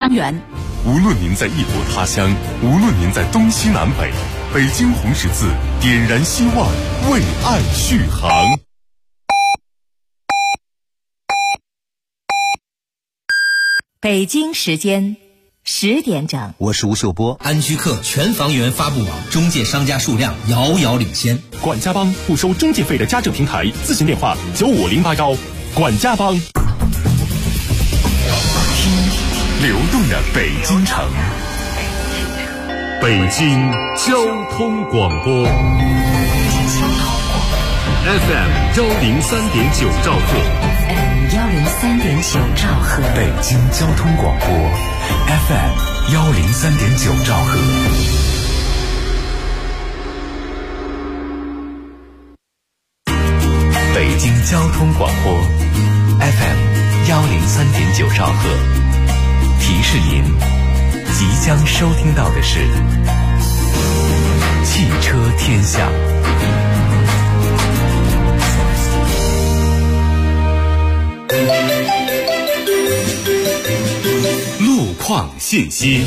团圆。 无论您在异国他乡，无论您在东西南北，北京红十字点燃希望，为爱续航。 北京时间10点整， 我是吴秀波。 安居客全房源发布网中介商家数量遥遥领先。 管家帮不收中介费的家政平台，咨询电话95081。管家帮，流动的北京城，北京交通广播 FM 103.9兆赫，103.9兆赫，北京交通广播 FM 103.9兆赫。北京交通广播 FM 103.9兆赫，提示您即将收听到的是汽车天下。路况信息。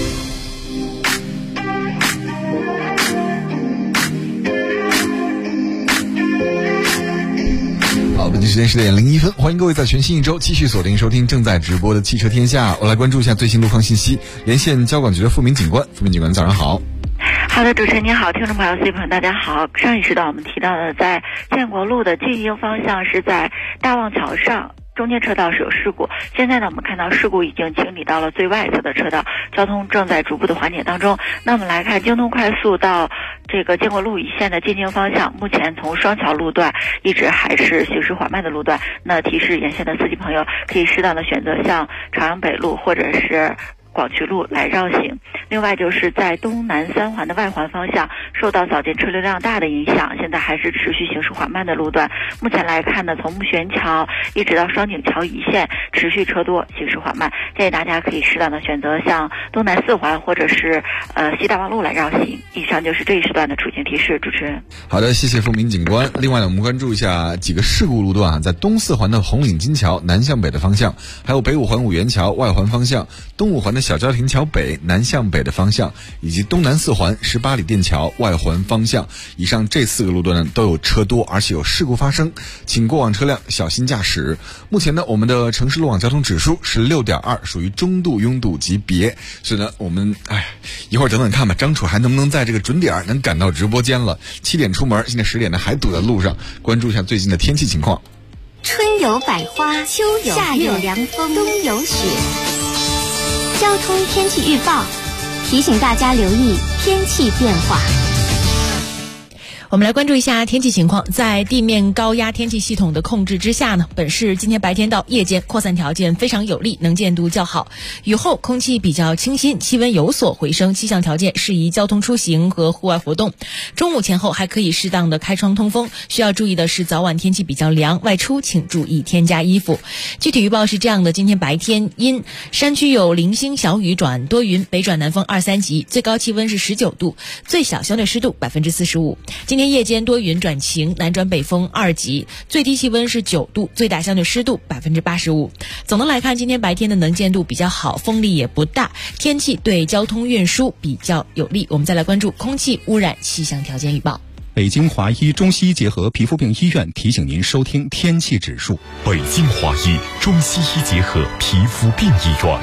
北京时间10点01分，欢迎各位在全新一周继续锁定收听正在直播的汽车天下。我来关注一下最新路况信息，连线交管局的付明警官。付明警官，早上好。 好的，主持人您好，听众朋友、朋友大家好。上一时段我们提到的，在建国路的进京方向是在大望桥上，中间车道是有事故。现在呢，我们看到事故已经清理到了最外侧的车道，交通正在逐步的缓解当中。那我们来看京东快速到这个建国路以线的进京方向，目前从双桥路段一直还是行驶缓慢的路段。那提示沿线的司机朋友可以适当的选择像朝阳北路或者是广渠路来绕行。另外就是在东南三环的外环方向，受到早间车流量大的影响，现在还是持续行驶缓慢的路段。目前来看呢，从木樨桥一直到双井桥一线持续车多，行驶缓慢，建议大家可以适当的选择像东南四环或者是西大望路来绕行。以上就是这一时段的出行提示，主持人。 好的，谢谢付明警官。另外呢，我们关注一下几个事故路段啊，在东四环的红岭金桥南向北的方向，还有北五环五元桥外环方向，东五环的小郊亭桥北南向北的方向，以及东南四环18里店桥外环方向。以上这4个路段呢都有车多，而且有事故发生，请过往车辆小心驾驶。目前呢，我们的城市路网交通指数是6.2，属于中度拥堵级别。所以呢，我们一会儿等等看吧，张楚还能不能在这个准点能赶到直播间了？7点出门，现在10点呢还堵在路上。关注一下最近的天气情况。 春有百花，秋有夏有凉风，冬有雪。交通天气预报提醒大家留意天气变化。 我们来关注一下天气情况。在地面高压天气系统的控制之下呢，本市今天白天到夜间扩散条件非常有利，能见度较好。雨后空气比较清新，气温有所回升，气象条件适宜交通出行和户外活动。中午前后还可以适当的开窗通风。需要注意的是早晚天气比较凉，外出请注意添加衣服。具体预报是这样的：今天白天阴，山区有零星小雨转多云，北转南风2、3级，最高气温是19度，最小相对湿度45%。今天夜间多云转晴，南转北风2级，最低气温是9度，最大相对湿度85%。总的来看，今天白天的能见度比较好，风力也不大，天气对交通运输比较有利。我们再来关注空气污染气象条件预报。 北京华医中西医结合皮肤病医院提醒您收听天气指数。 北京华医中西医结合皮肤病医院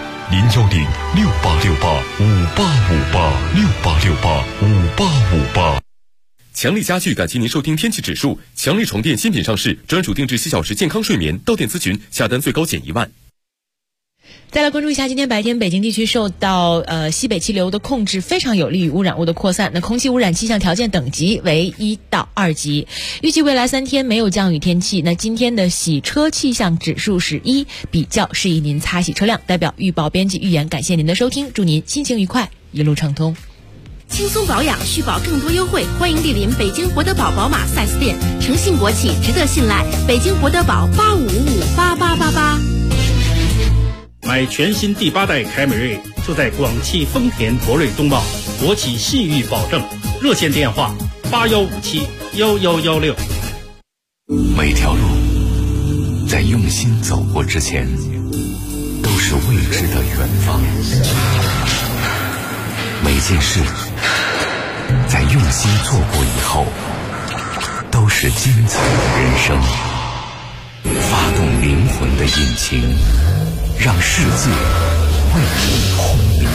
，0106868585858，6885858。强力家具感谢您收听天气指数。强力床垫新品上市，专属定制7小时健康睡眠，到店咨询，下单最高减1万。 再来关注一下，今天白天北京地区受到西北气流的控制，非常有利于污染物的扩散。那空气污染气象条件等级为1到2级，预计未来3天没有降雨天气。那今天的洗车气象指数是1，比较适宜您擦洗车辆。代表预报编辑预言，感谢您的收听，祝您心情愉快，一路畅通。 轻松保养，续保更多优惠，欢迎莅临北京博德堡宝马 4S 店，诚信国企，值得信赖。北京博德堡85558888。 买全新第8代凯美瑞，就在广汽丰田博瑞东茂，国企信誉保证。热线电话81571116。 每条路在用心走过之前，都是未知的远方。 件事，在用心做过以后，都是精彩的人生。发动灵魂的引擎，让世界为你轰鸣。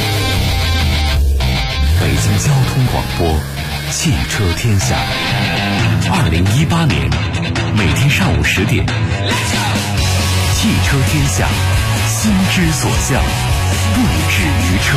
北京交通广播，汽车天下。2018年，每天上午10点，汽车天下，心之所向，不止于车。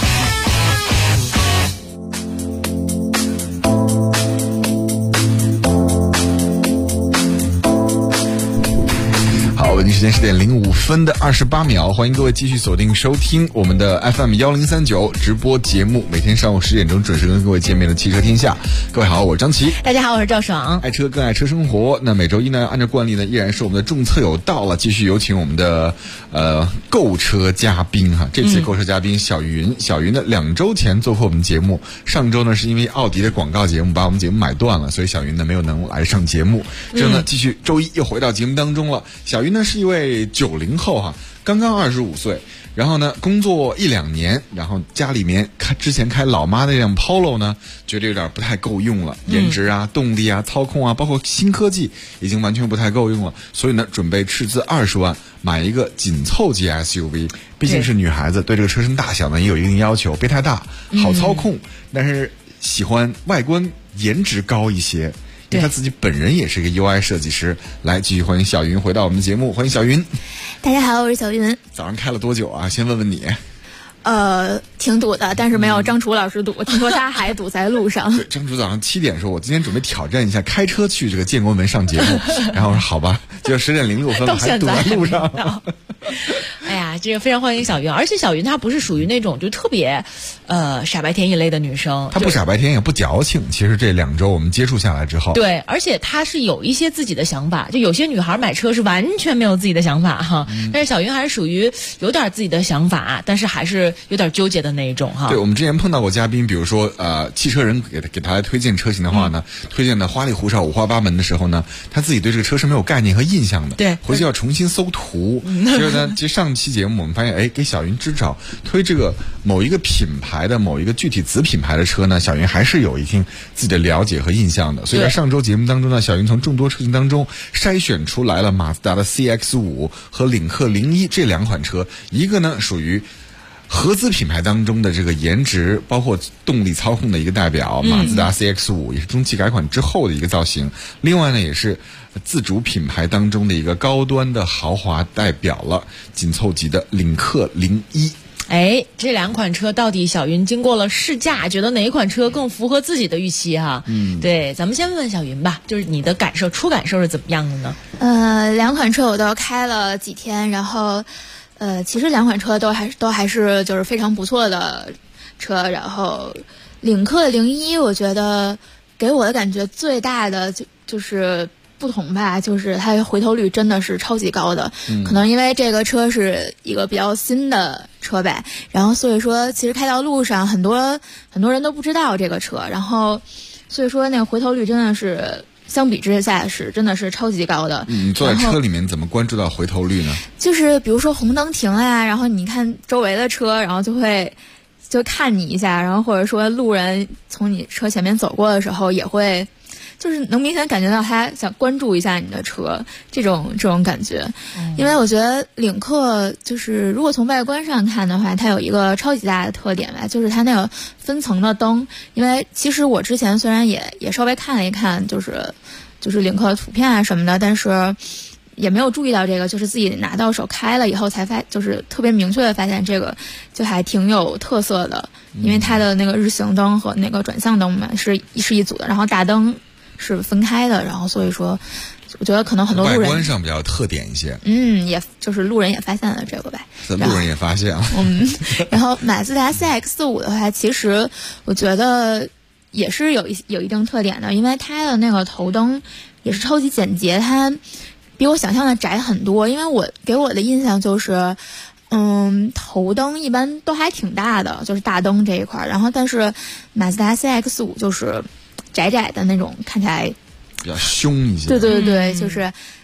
北京时间10点05分的28秒，欢迎各位继续锁定收听我们的 FM1039直播节目，每天上午10点钟准时跟各位见面的汽车天下。各位好，我是张琪。 大家好，我是赵爽。 爱车更爱车生活。那每周一呢，按照惯例呢，依然是我们的重测友到了，继续有请我们的购车嘉宾哈。这次购车嘉宾小云，小云呢2周前做过我们节目，上周呢是因为奥迪的广告节目把我们节目买断了，所以小云呢没有能来上节目。这呢继续周一又回到节目当中了。小云呢是一位90后哈，刚刚25岁，然后呢工作1-2年，然后家里面之前开老妈那辆 Polo 呢，觉得有点不太够用了，颜值啊、动力啊、操控啊，包括新科技已经完全不太够用了，所以呢准备斥资20万买一个紧凑级 SUV， 毕竟是女孩子，对这个车身大小呢也有一定要求，别太大，好操控，但是喜欢外观颜值高一些。因为他自己本人也是一个 UI 设计师。来，继续欢迎小云回到我们的节目，欢迎小云。 大家好，我是小云。 早上开了多久啊？先问问你。 挺堵的，但是没有张楚老师堵。听说他还堵在路上。 对，张楚早上7点说，我今天准备挑战一下开车去这个建国门上节目，然后我说好吧，就10点06分还堵在路上。 哎呀，这个非常欢迎小云，而且小云她不是属于那种就特别傻白甜一类的女生， 她不傻白甜也不矫情。其实这2周我们接触下来之后， 对，而且她是有一些自己的想法，就有些女孩买车是完全没有自己的想法哈，但是小云还是属于有点自己的想法，但是还是有点纠结的那一种哈。 对，我们之前碰到过嘉宾，比如说汽车人给他来推荐车型的话呢，推荐的花里胡哨、五花八门的时候呢，他自己对这个车是没有概念和印象的， 对， 回去要重新搜图。所以呢，其实上期节目我们发现，哎，给小云支找推这个某一个品牌的某一个具体子品牌的车呢，小云还是有一定自己的了解和印象的。所以在上周节目当中呢，小云从众多车型当中筛选出来了马自达的 CX-5和领克01这2款车，一个呢属于合资品牌当中的这个颜值包括动力操控的一个代表，马自达 CX-5 也是中期改款之后的一个造型，另外呢也是自主品牌当中的一个高端的豪华代表了，紧凑级的领克01。 哎，这2款车到底小云经过了试驾，觉得哪一款车更符合自己的预期哈？对，咱们先问问小云吧，就是你的感受，初感受是怎么样的呢 ？2款车我都开了几天，然后其实2款车都还是就是非常不错的车。然后领克01，我觉得给我的感觉最大的就是不同吧，就是它回头率真的是超级高的。可能因为这个车是一个比较新的车呗，然后所以说其实开到路上很多人都不知道这个车，然后所以说那个回头率真的是相比之下是真的是超级高的。 你坐在车里面怎么关注到回头率呢？ 就是比如说红灯停啊，然后你看周围的车，然后就看你一下，然后或者说路人从你车前面走过的时候也会就是能明显感觉到他想关注一下你的车，这种感觉。因为我觉得领克就是如果从外观上看的话，它有一个超级大的特点吧，就是它那个分层的灯。因为其实我之前虽然也稍微看了一看就是领克的图片啊什么的，但是也没有注意到这个，就是自己拿到手开了以后才就是特别明确的发现这个就还挺有特色的。因为它的那个日行灯和那个转向灯嘛是一组的，然后大灯是分开的，然后所以说我觉得可能很多路人外观上比较特点一些。 也就是路人也发现了这个呗。 路人也发现了。 然后马自达 CX-5 的话，其实我觉得也是有一定特点的，因为它的那个头灯也是超级简洁，它比我想象的窄很多。因为给我的印象就是头灯一般都还挺大的，就是大灯这一块，然后但是马自达 CX-5 就是窄窄的那种，看起来比较凶一些。 对，就是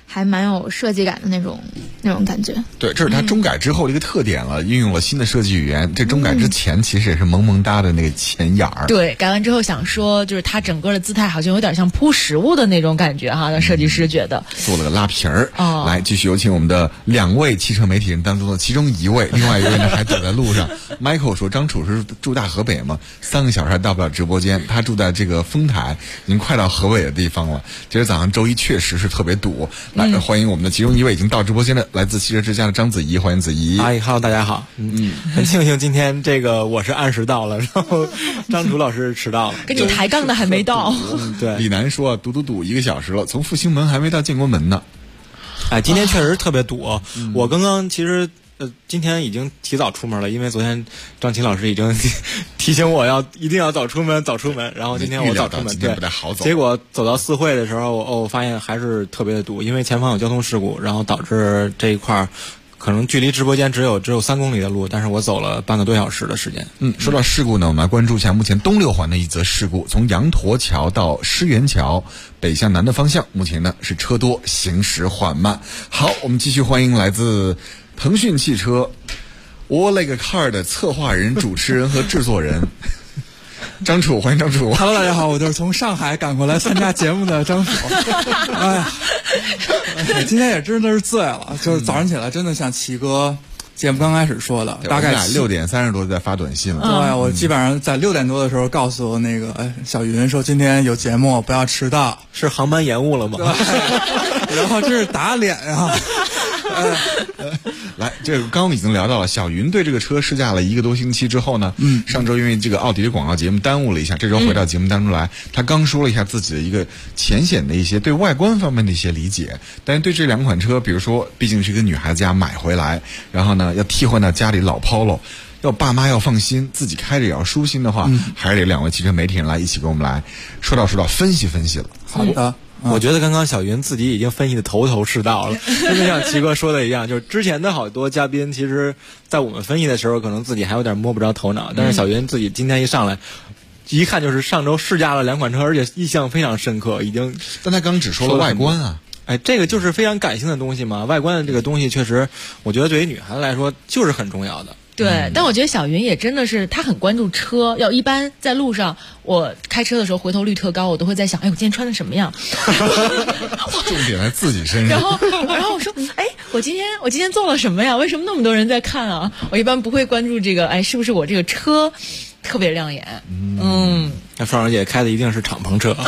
还蛮有设计感的那种感觉。 对，这是它中改之后的一个特点了，运用了新的设计语言。这中改之前其实也是萌萌哒的那个前眼儿。 对，改完之后想说，就是它整个的姿态好像有点像铺食物的那种感觉哈，让设计师觉得做了个拉皮儿。来，继续有请我们的2位汽车媒体人当中的其中1位，另外1位呢还走在路上。Michael 说，张楚是住大河北吗？3个小时还到不了直播间，他住在这个丰台，已经快到河北的地方了。今儿早上周一确实是特别堵。来，欢迎我们的其中1位已经到直播间的来自汽车之家的张子怡，欢迎子怡。 Hello， 大家好。很庆幸今天这个我是按时到了，然后张楚老师迟到了， 跟你抬杠的还没到。 对， 李楠说堵1个小时了，从复兴门还没到建国门呢。 哎，今天确实特别堵。我刚刚其实今天已经提早出门了，因为昨天张琴老师已经提醒我一定要早出门，然后今天我早出门，对，结果走到四惠的时候，我发现还是特别的堵，因为前方有交通事故，然后导致这一块可能距离直播间只有3公里的路，但是我走了半个多小时的时间。 说到事故呢，我们来关注一下目前东6环的一则事故，从羊驼桥到狮园桥北向南的方向，目前呢是车多，行驶缓慢。好，我们继续欢迎来自腾讯汽车我勒个 car 的策划人、主持人和制作人张楚，欢迎张楚。 Hello， 大家好，我就是从上海赶过来参加节目的张楚。哎呀，今天也真的是醉了，就是早上起来真的像齐哥节目刚开始说的，大概 6点30多就在发短信了。 对，我基本上在6点多的时候告诉那个小云说今天有节目不要迟到， 是航班延误了吗？ 然后这是打脸啊。 来，这个刚刚已经聊到了，小云对这个车试驾了1个多星期之后呢，上周因为这个奥迪的广告节目耽误了一下，这周回到节目当中来，他刚说了一下自己的一个浅显的一些对外观方面的一些理解，但是对这2款车，比如说毕竟是一个女孩子家买回来，然后呢要替换到家里老 Polo， 要爸妈要放心，自己开着也要舒心的话，还是得2位汽车媒体人来一起跟我们来说道分析了。 好的。 我觉得刚刚小云自己已经分析的头头是道了，真的像齐哥说的一样，就是之前的好多嘉宾，其实在我们分析的时候，可能自己还有点摸不着头脑，但是小云自己今天一上来，一看就是上周试驾了2款车，而且印象非常深刻，已经。 但他刚只说了外观啊。 哎，这个就是非常感性的东西嘛，外观的这个东西确实，我觉得对于女孩子来说就是很重要的。 对，但我觉得小云也真的是，她很关注车。一般在路上，我开车的时候回头率特高，我都会在想，我今天穿的什么样？ 重点在自己身上。 然后我说，我今天做了什么呀？为什么那么多人在看啊？我一般不会关注这个，是不是我这个车特别亮眼？ 那双儿姐开的一定是敞篷车。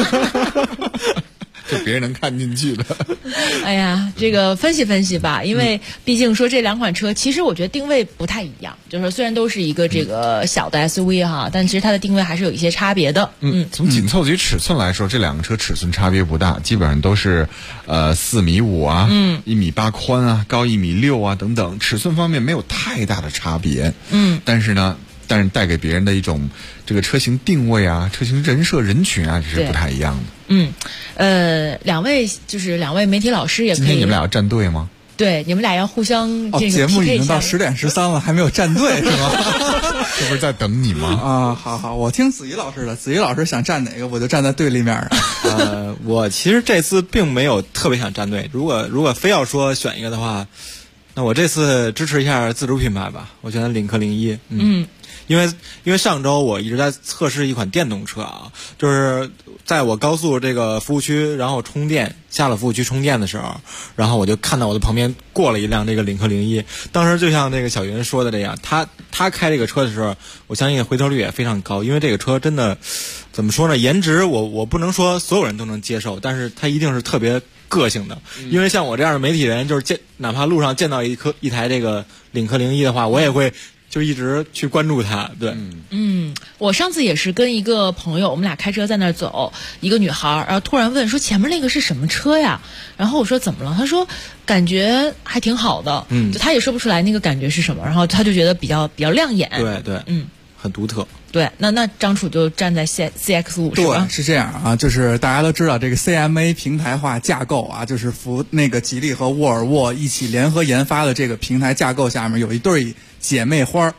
就别人能看进去的。 哎呀，这个分析吧，因为毕竟说这2款车，其实我觉得定位不太一样，就是说虽然都是一个这个小的 SUV 哈，但其实它的定位还是有一些差别的。 从紧凑级尺寸来说，这2个车尺寸差别不大，基本上都是4.5米啊，1.8米宽啊，高1.6米啊等等，尺寸方面没有太大的差别。但是带给别人的一种这个车型定位啊、车型人设人群啊，这是不太一样的。 2位媒体老师也可以。 今天你们俩要站队吗？ 对，你们俩要互相这个节目已经到10点13了，还没有站队是吗？ 这不是在等你吗？ 好，我听子怡老师的，子怡老师想站哪个，我就站在对立面上。我其实这次并没有特别想站队，如果非要说选一个的话，那我这次支持一下自主品牌吧，我选领克01。因为上周我一直在测试一款电动车啊，就是在我高速这个服务区，然后充电，下了服务区充电的时候，然后我就看到我的旁边过了一辆这个领克01，当时就像那个小云说的这样，他开这个车的时候，我相信回头率也非常高，因为这个车真的怎么说呢，颜值我不能说所有人都能接受，但是它一定是特别个性的，因为像我这样的媒体人，就是哪怕路上见到一台这个领克01的话，我也会就一直去关注它。对， 我上次也是跟一个朋友，我们俩开车在那儿走，一个女孩，然后突然问说前面那个是什么车呀？然后我说怎么了？她说感觉还挺好的，就她也说不出来那个感觉是什么，然后她就觉得比较亮眼。 对，很独特。 对，那张楚就站在 CX5 是吧？ 对，是这样啊，就是大家都知道这个 CMA 平台化架构啊，就是那个吉利和沃尔沃一起联合研发的这个平台架构下面有一对姐妹花，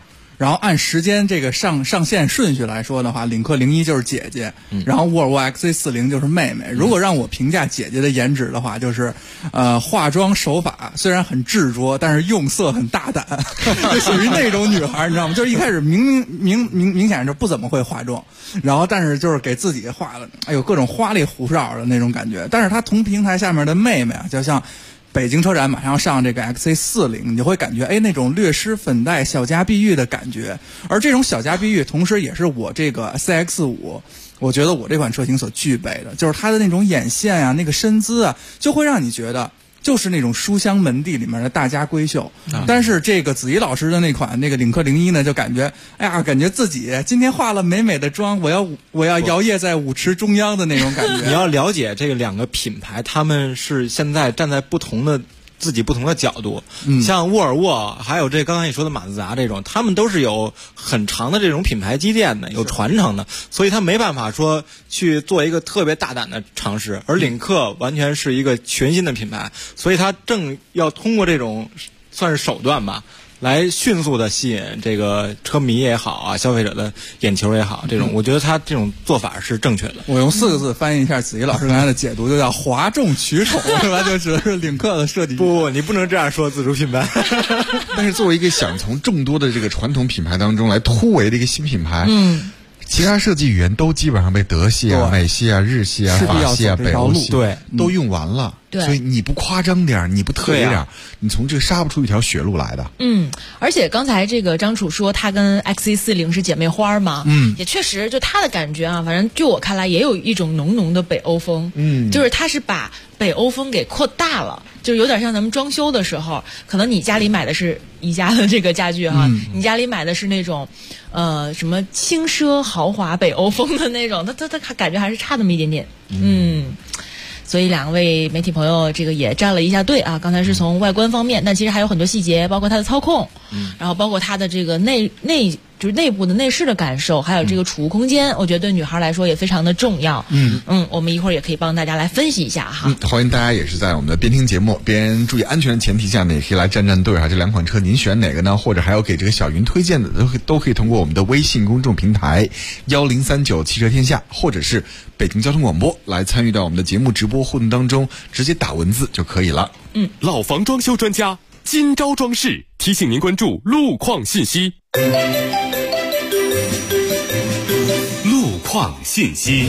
然后按时间这个上线顺序来说的话，领克01就是姐姐，然后沃尔沃 XC40 就是妹妹。如果让我评价姐姐的颜值的话，就是化妆手法虽然很执着，但是用色很大胆，就属于那种女孩，你知道吗？就是一开始明显是不怎么会化妆，然后但是就是给自己画了各种花里胡哨的那种感觉。但是她同平台下面的妹妹啊，就像北京车展马上要上这个 XC40， 你就会感觉那种略施粉黛小家碧玉的感觉。而这种小家碧玉同时也是我这个 CX-5我觉得我这款车型所具备的，就是它的那种眼线啊，那个身姿啊，就会让你觉得就是那种书香门第里面的大家闺秀。但是这个子怡老师的那款那个领克01呢，就感觉感觉自己今天化了美美的妆，我要摇曳在舞池中央的那种感觉。 你要了解这个两个品牌，他们是现在站在自己不同的角度，像沃尔沃还有这刚才你说的马自达这种，他们都是有很长的这种品牌积淀的，有传承的，所以他没办法说去做一个特别大胆的尝试。而领克完全是一个全新的品牌，所以他正要通过这种算是手段吧，来迅速的吸引这个车迷也好啊，消费者的眼球也好，这种我觉得他这种做法是正确的。 我用4个字翻译一下子怡老师刚才的解读，就叫哗众取宠，是吧？就指的是领克的设计。 不，你不能这样说自主品牌。 但是作为一个想从众多的这个传统品牌当中来突围的一个新品牌，其他设计语言都基本上被德系啊、美系啊、日系啊、法系啊、北欧系都用完了。所以你不夸张点，你不特别点，你从这个杀不出一条血路来的。 而且刚才这个张楚说他跟 XC40 是姐妹花嘛，也确实就他的感觉啊，反正就我看来也有一种浓浓的北欧风，就是他是把北欧风给扩大了，就有点像咱们装修的时候，可能你家里买的是宜家的这个家具哈，你家里买的是那种什么轻奢豪华北欧风的那种，他感觉还是差那么一点点。所以两位媒体朋友这个也站了一下队啊，刚才是从外观方面，但其实还有很多细节，包括它的操控，然后包括它的这个就是内部的内饰的感受，还有这个储物空间，我觉得对女孩来说也非常的重要。我们一会儿也可以帮大家来分析一下哈。 欢迎大家也是在我们的边听节目边注意安全的前提下呢，也可以来站队啊。这两款车您选哪个呢？或者还有给这个小云推荐的，都可以通过我们的微信公众平台1039汽车天下，或者是北京交通广播来参与到我们的节目直播互动当中，直接打文字就可以了。 老房装修专家今朝装饰提醒您关注路况信息。路况信息。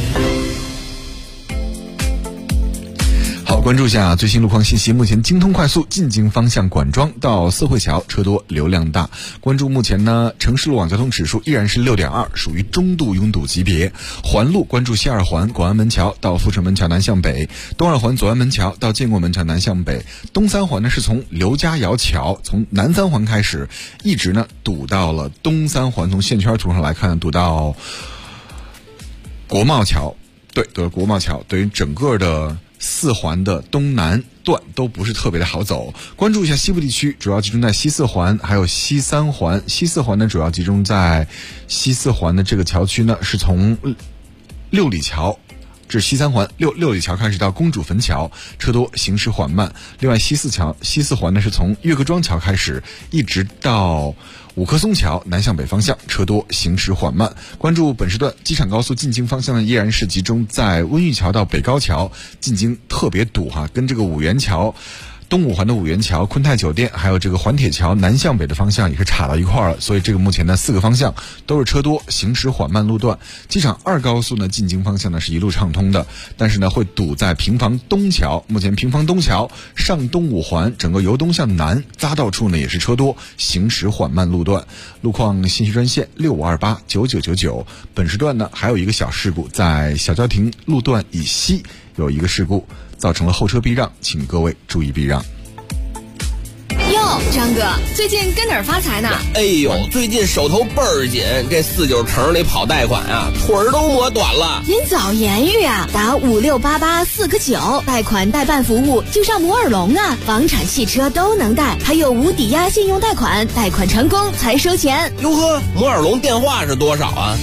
好，关注一下最新路况信息。目前京通快速进京方向管庄到四惠桥车多流量大。关注目前呢，城市路网交通指数依然是6.2，属于中度拥堵级别。环路关注西二环广安门桥到阜成门桥南向北，东二环左安门桥到建国门桥南向北。东三环呢是从刘家窑桥从南三环开始，一直呢堵到了东三环，从线圈图上来看堵到国贸桥，对，堵到国贸桥，对于整个的四环的东南段都不是特别的好走。关注一下西部地区，主要集中在西四环还有西三环。西四环呢主要集中在西四环的这个桥区呢，是从六里桥至西三环六里桥开始到公主坟桥，车多行驶缓慢。另外西四环呢是从岳各庄桥开始一直到五棵松桥南向北方向，车多行驶缓慢。关注本时段机场高速进京方向呢，依然是集中在温榆桥到北高桥进京特别堵哈，跟这个五元桥东五环的五元桥、昆泰酒店还有这个环铁桥南向北的方向也是插到一块儿了，所以这个目前呢4个方向都是车多行驶缓慢路段。机场2高速呢进京方向呢是一路畅通的，但是呢会堵在平房东桥。目前平房东桥上东五环整个由东向南匝道处呢也是车多行驶缓慢路段。路况信息专线65289999。本时段呢还有一个小事故，在小交亭路段以西有一个事故，造成了后车避让，请各位注意避让。 哟，张哥，最近跟哪儿发财呢？ 哎呦，最近手头倍儿紧，这49城里跑贷款啊，腿儿都磨短了。 您早言语啊，打5688-4个9，贷款代办服务就上摩尔龙啊，房产汽车都能贷，还有无抵押信用贷款，贷款成功才收钱。 哟呵，摩尔龙电话是多少啊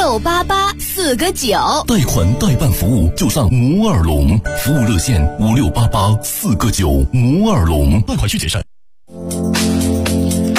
？5688-4个9， 贷款代办服务就上摩尔龙，服务热线5688-4个9，摩尔龙，贷款需谨慎。 好，欢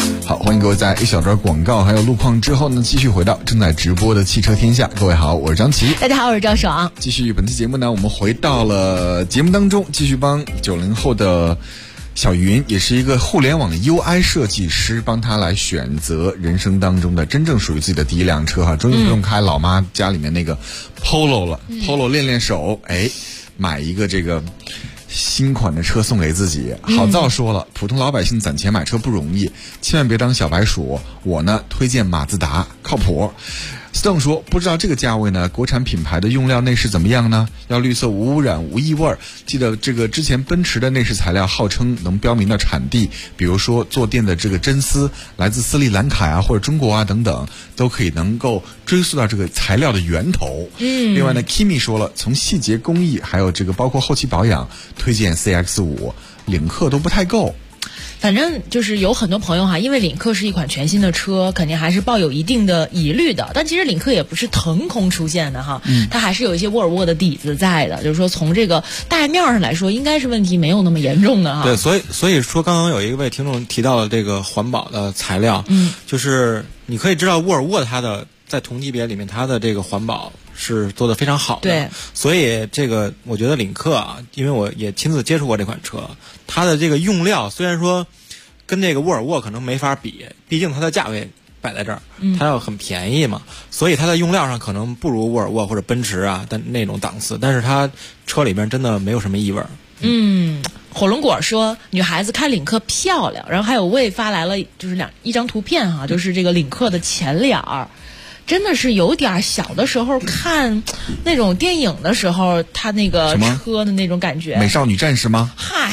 欢迎各位在一小段广告还有路况之后呢，继续回到正在直播的汽车天下。各位好，我是张琪。 大家好，我是赵爽。 继续本期节目呢，我们回到了节目当中，继续帮90后的小云，也是一个互联网 UI 设计师，帮他来选择人生当中的真正属于自己的第一辆车哈，终于不用开老妈家里面那个 Polo 了，Polo 练练手，买一个这个新款的车送给自己。好造说了，普通老百姓攒钱买车不容易，千万别当小白鼠。我呢推荐马自达，靠谱。Stone 说，不知道这个价位呢，国产品牌的用料内饰怎么样呢？要绿色无污染无异味。记得这个之前奔驰的内饰材料号称能标明到产地，比如说坐垫的这个真丝来自斯里兰卡啊或者中国啊等等，都可以能够追溯到这个材料的源头。另外呢 Kimi 说了，从细节工艺还有这个包括后期保养，推荐 CX-5， 领克都不太够。 反正就是有很多朋友哈，因为领克是一款全新的车，肯定还是抱有一定的疑虑的。但其实领克也不是腾空出现的哈，它还是有一些沃尔沃的底子在的。就是说从这个大面上来说，应该是问题没有那么严重的哈。 对，所以说刚刚有一位听众提到了这个环保的材料，就是你可以知道沃尔沃它的在同级别里面它的这个环保是做得非常好的。 对， 所以这个我觉得领克啊，因为我也亲自接触过这款车，它的这个用料虽然说跟这个沃尔沃可能没法比，毕竟它的价位摆在这儿，它要很便宜嘛，所以它的用料上可能不如沃尔沃或者奔驰啊但那种档次，但是它车里边真的没有什么异味。 火龙果说女孩子看领克漂亮，然后还有魏发来了就是一张图片哈，就是这个领克的前脸儿。真的是有点小的时候看那种电影的时候，他那个车的那种感觉。 美少女战士吗？ 嗨，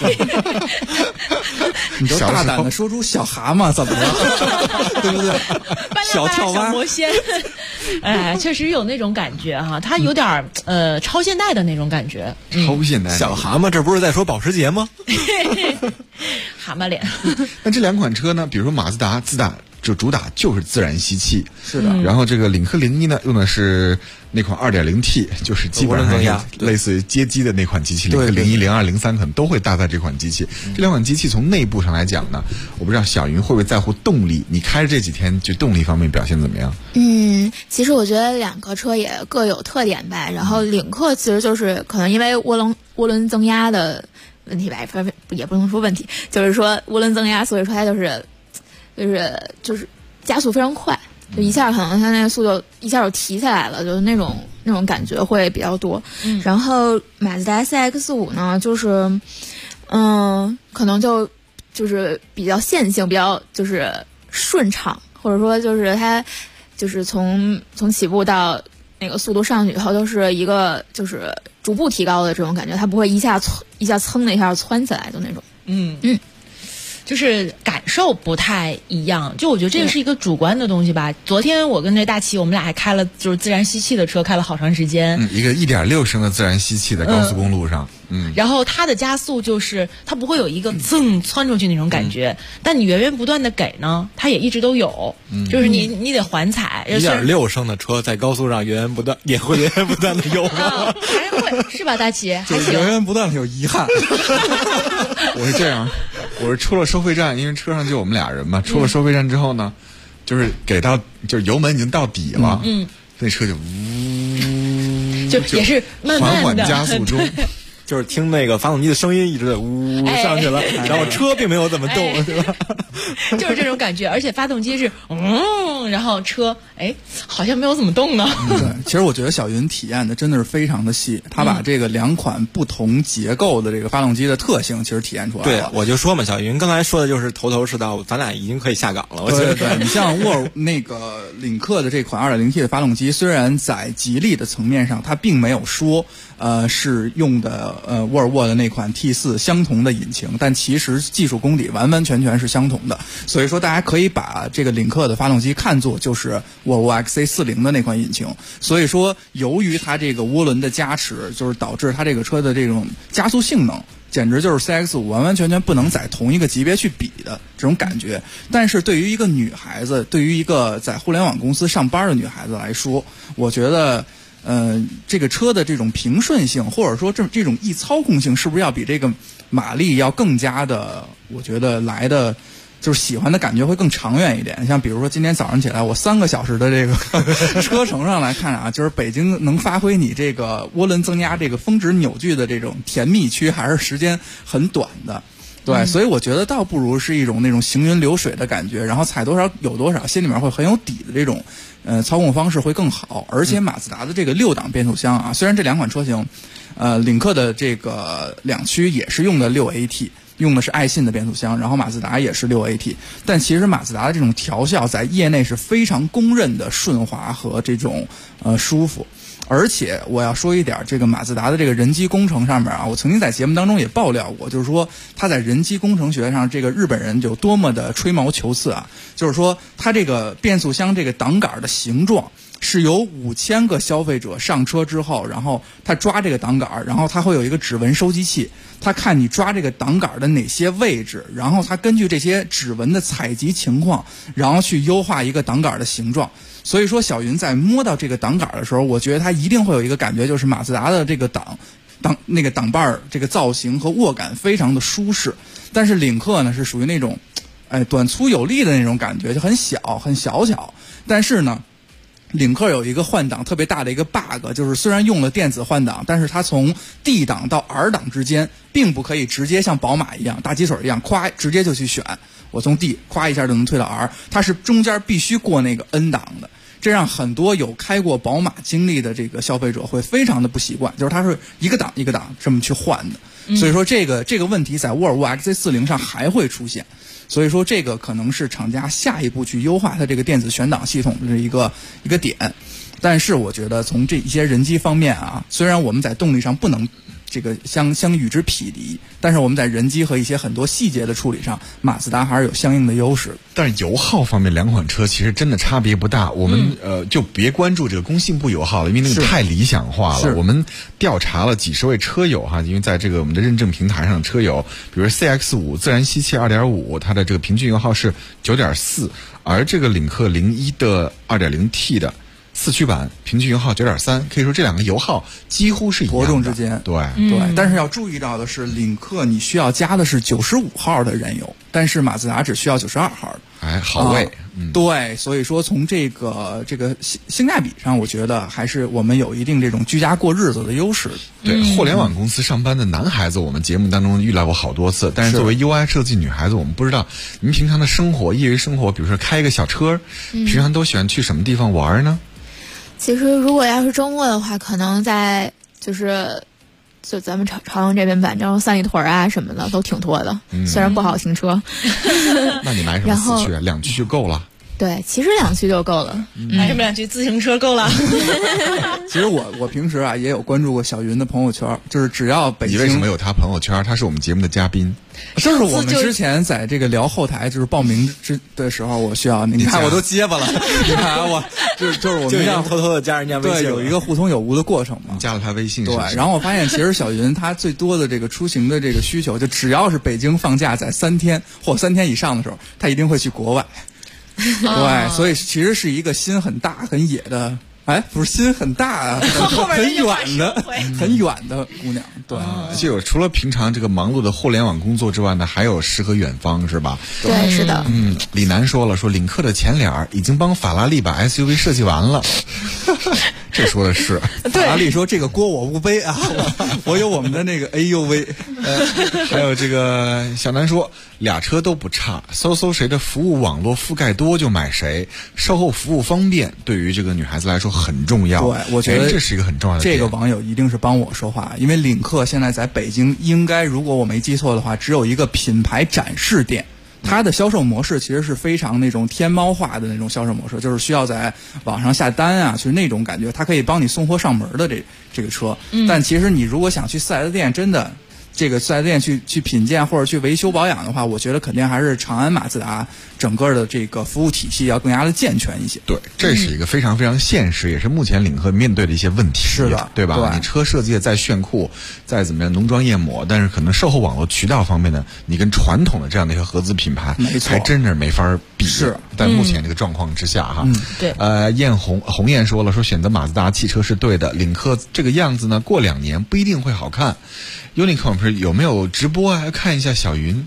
你就大胆的说出小蛤蟆怎么了？对不对？小跳蛙、 小魔仙，确实有那种感觉哈，它有点超现代的那种感觉。 超现代。 小蛤蟆，这不是在说保时捷吗？ 蛤蟆脸。 那这两款车呢？比如说马自达就主打就是自然吸气， 是的。 然后这个领克01呢，用的是那款 2.0T， 就是基本上类似于街机的那款机器。领克01、02、03可能都会搭载这款机器。这两款机器从内部上来讲呢，我不知道小云会不会在乎动力？你开着这几天就动力方面表现怎么样？ 其实我觉得两个车也各有特点吧。然后领克其实就是可能因为涡轮增压的问题吧，也不能说问题，就是说涡轮增压，所以说它就是加速非常快，就一下可能它那个速度一下就提起来了，就是那种感觉会比较多。然后马自达 CX-5 呢，就是可能就是比较线性，比较就是顺畅，或者说就是它就是从起步到那个速度上去以后都是一个就是逐步提高的这种感觉，它不会一下噌的一下窜起来的那种。 就是感受不太一样，就我觉得这个是一个主观的东西吧。昨天我跟这大齐，我们俩还开了就是自然吸气的车，开了好长时间。 一个1.6升的自然吸气在高速公路上， 然后它的加速就是它不会有一个噌窜出去那种感觉，但你源源不断的给呢，它也一直都有，就是你得还踩。 1.6升的车在高速上源源不断的有吗？ 还会是吧，大齐？ 就是源源不断的有遗憾。 我是这样，我是出了收费站，因为车上就我们俩人嘛。出了收费站之后呢，就是就是油门已经到底了，那车就也是慢慢的缓缓加速中。 就是听那个发动机的声音一直在呜上去了，然后车并没有怎么动，对吧？ 就是这种感觉，而且发动机是然后车好像没有怎么动呢。 对，其实我觉得小云体验的真的是非常的细，他把这个两款不同结构的这个发动机的特性其实体验出来了。 对，我就说嘛，小云刚才说的就是头头是道，咱俩已经可以下岗了。我觉得对，你像那个领克的这款 2.0T 的发动机，虽然在吉利的层面上它并没有说是用的沃尔沃的那款 T4 相同的引擎，但其实技术功底完完全全是相同的。所以说大家可以把这个领克的发动机看作就是沃尔沃 XC40 的那款引擎。所以说由于它这个涡轮的加持，就是导致它这个车的这种加速性能简直就是 CX-5 完完全全不能在同一个级别去比的这种感觉。但是对于一个女孩子，对于一个在互联网公司上班的女孩子来说，我觉得这个车的这种平顺性，或者说这种易操控性，是不是要比这个马力要更加的，我觉得来的就是喜欢的感觉会更长远一点。像比如说今天早上起来，我3个小时的这个车程上来看啊，就是北京能发挥你这个涡轮增压这个峰值扭矩的这种甜蜜区，还是时间很短的。对，所以我觉得倒不如是一种那种行云流水的感觉，然后踩多少有多少，心里面会很有底的这种操控方式会更好。而且马自达的这个6档变速箱啊，虽然这2款车型领克的这个2驱也是用的6AT， 用的是爱信的变速箱，然后马自达也是6AT， 但其实马自达的这种调校在业内是非常公认的顺滑和这种舒服。而且我要说一点，这个马自达的这个人机工程上面啊，我曾经在节目当中也爆料过，就是说他在人机工程学上，这个日本人有多么的吹毛求疵啊！就是说他这个变速箱这个挡杆的形状是由5000个消费者上车之后，然后他抓这个挡杆，然后他会有一个指纹收集器，他看你抓这个挡杆的哪些位置，然后他根据这些指纹的采集情况，然后去优化一个挡杆的形状。所以说小云在摸到这个挡杆的时候，我觉得他一定会有一个感觉，就是马自达的这个那个挡把这个造型和握感非常的舒适。但是领克呢是属于那种短粗有力的那种感觉，就很小很小巧。但是呢领克有一个换挡特别大的一个 bug， 就是虽然用了电子换挡，但是它从 D 档到 R 档之间并不可以直接像宝马一样大鸡腿一样咵直接就去选，我从 D 咵一下就能推到 R， 它是中间必须过那个 N 档的。这让很多有开过宝马经历的这个消费者会非常的不习惯，就是它是一个档一个档这么去换的。所以说这个问题在沃尔沃 XC40 上还会出现。所以说这个可能是厂家下一步去优化它这个电子选档系统的一个点。但是我觉得从这一些人机方面啊，虽然我们在动力上不能这个相与之匹敌，但是我们在人机和一些很多细节的处理上，马自达还是有相应的优势。 但是油耗方面2款车其实真的差别不大，我们就别关注这个工信部油耗了，因为那个太理想化了。我们调查了几十位车友哈，因为在这个我们的认证平台上的车友，比如 CX5 自然吸气 2.5， 它的这个平均油耗是 9.4， 而这个领克01的 2.0T 的4驱版平均油耗 9.3， 可以说这2个油耗几乎是一样的，伯仲之间。 对，但是要注意到的是，领克你需要加的是95号的燃油，但是马自达只需要92号的。 好位。 对，所以说从这个性价比上，我觉得还是我们有一定这种居家过日子的优势。 对，互联网公司上班的男孩子，我们节目当中遇到过好多次，但是作为 UI 设计女孩子，我们不知道您平常的生活、业余生活，比如说开一个小车，平常都喜欢去什么地方玩呢？ 其实如果要是周末的话，可能在就咱们朝阳这边，反正三里屯啊什么的都挺多的，虽然不好停车。 那你买什么4驱？2驱就够了。 对，其实2驱就够了。 买什么2驱？自行车够了。 其实我平时啊也有关注过小云的朋友圈，就是只要北京。 你为什么有他朋友圈？他是我们节目的嘉宾。 就是我们之前在这个聊后台，就是报名的时候，我需要你看我都结巴了，你看我就是我们要偷偷的加人家微信， 对，有一个互通有无的过程嘛。 你加了他微信， 对。然后我发现，其实小云她最多的这个出行的这个需求，就只要是北京放假在3天或3天以上的时候，她一定会去国外。对，所以其实是一个心很大很野的，不是心很大啊，很远的姑娘。对， 就除了平常这个忙碌的互联网工作之外呢，还有诗和远方，是吧？ 对，是的。 李楠说了，说领克的前脸已经帮法拉利把 SUV 设计完了。这说的是， 法拉利说这个锅我不背啊，我有我们的那个 AUV。 还有这个小南说，2车都不差，搜谁的服务网络覆盖多就买谁，售后服务方便，对于这个女孩子来说很重要。 对，我觉得这是一个很重要的点。 这个网友一定是帮我说话，因为领克现在在北京应该，如果我没记错的话，只有一个品牌展示店。它的销售模式其实是非常那种天猫化的那种销售模式，就是需要在网上下单啊，就是那种感觉，它可以帮你送货上门的这个车。但其实你如果想去4S店，真的这个4S店去品鉴或者去维修保养的话，我觉得肯定还是长安马自达整个的这个服务体系要更加的健全一些。 对，这是一个非常非常现实，也是目前领克面对的一些问题。 是的， 对吧？ 对， 你车设计的再炫酷，再怎么样浓妆艳抹，但是可能售后网络渠道方面呢，你跟传统的这样的一个合资品牌，还真是没法比。 是在目前这个状况之下哈。 对。 红艳说了，说选择马自达汽车是对的，领克这个样子呢，过2年不一定会好看。Unicorn 有没有直播啊？看一下小云。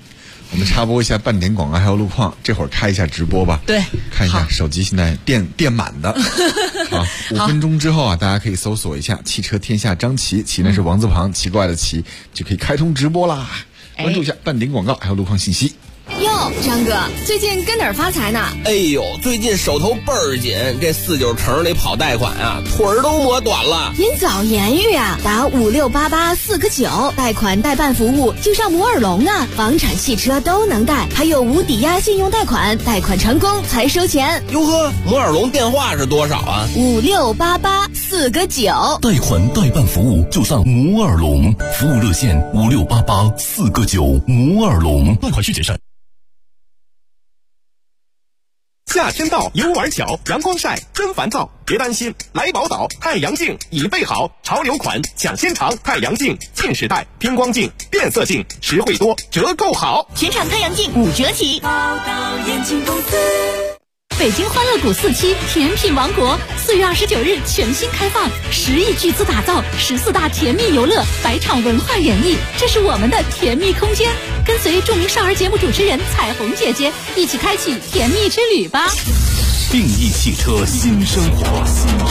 我们插播一下半点广告还有路况，这会儿开一下直播吧。 对， 看一下手机现在电满的。好，5分钟之后啊，大家可以搜索一下汽车天下张琪，琪呢是王字旁奇怪的奇，就可以开通直播啦。关注一下半点广告还有路况信息。 哟，张哥，最近跟哪儿发财呢？ 哎呦，最近手头倍儿紧，这49城里跑贷款啊，腿儿都磨短了。 您早言语啊，打56884个9，贷款代办服务就上摩尔龙啊，房产汽车都能贷，还有无抵押信用贷款，贷款成功才收钱。 哟呵，摩尔龙电话是多少啊 ？56884个9， 贷款代办服务就上摩尔龙，服务热线56884个9，摩尔龙，贷款需谨慎。 夏天到，游玩巧，阳光晒真烦躁，别担心，来宝岛太阳镜已备好，潮流款抢先尝，太阳镜近视带、偏光镜、变色镜，实惠多，折扣好， 全场太阳镜5折起。宝岛眼镜公司。北京欢乐谷4期甜品王国4月29日全新开放，10亿巨资打造14大甜蜜游乐，100场文化演绎，这是我们的甜蜜空间。跟随著名少儿节目主持人彩虹姐姐一起开启甜蜜之旅吧。 定义汽车新生活，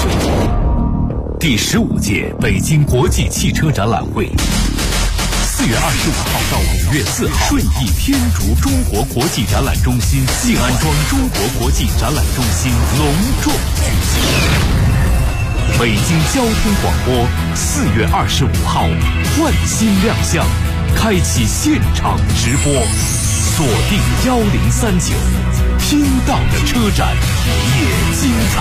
第15届北京国际汽车展览会，4月25号到5月4号，顺义天竺中国国际展览中心静安庄中国国际展览中心隆重举行。北京交通广播4月25号换新亮相，开启现场直播，锁定1039，听到的车展也精彩。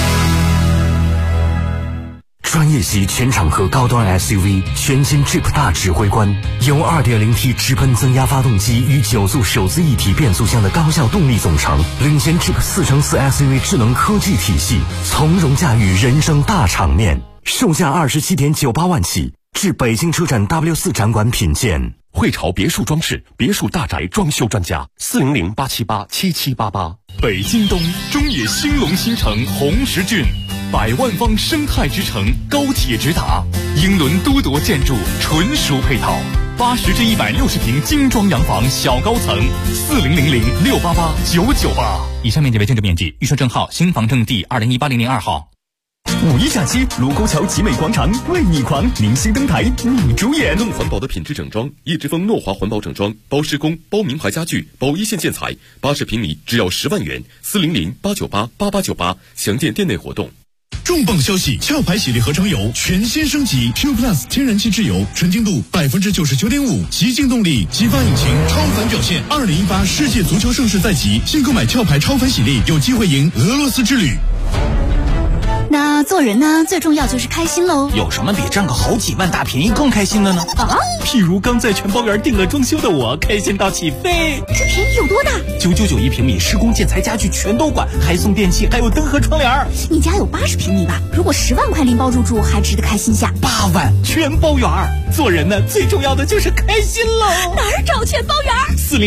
专业级全场合高端 SUV 全新 Jeep 大指挥官，由 2.0T 直喷增压发动机与9速手自一体变速箱的高效动力总成，领先 Jeep 4×4 SUV 智能科技体系，从容驾驭人生大场面。售价27.98万起，至北京车展 W4 展馆品鉴。 汇潮别墅装饰，别墅大宅装修专家，400-878-7788。 北京东中野兴隆新城红石郡，100万方生态之城，高铁直达，英伦都铎建筑纯属配套，80至160平精装洋房小高层，4000-688-998。 以上面积为建筑面积，预售证号新房证第2018-002号。 五一假期，卢沟桥集美广场为你狂，明星登台你主演。 更环保的品质整装，叶之峰诺华环保整装，包施工，包名牌家具，包一线建材，80平米只要10万元，400-898-8898，详见店内活动。 重磅消息！壳牌洗涤合成油全新升级 ，Q Plus 天然气质油，纯净度99.5%，极净动力，激发引擎，超凡表现。2018世界足球盛世在即，现购买壳牌超凡洗涤，有机会赢俄罗斯之旅。 那做人呢，最重要就是开心喽。 有什么比赚个好几万大便宜更开心的呢？ 譬如刚在全包园定了装修的我，开心到起飞。 这便宜有多大 ？999平米，施工建材家具全都管，还送电器，还有灯和窗帘。 你家有80平米吧？如果10万块拎包入住，还值得开心下。 8万全包园。 做人呢，最重要的就是开心喽。 哪儿找全包园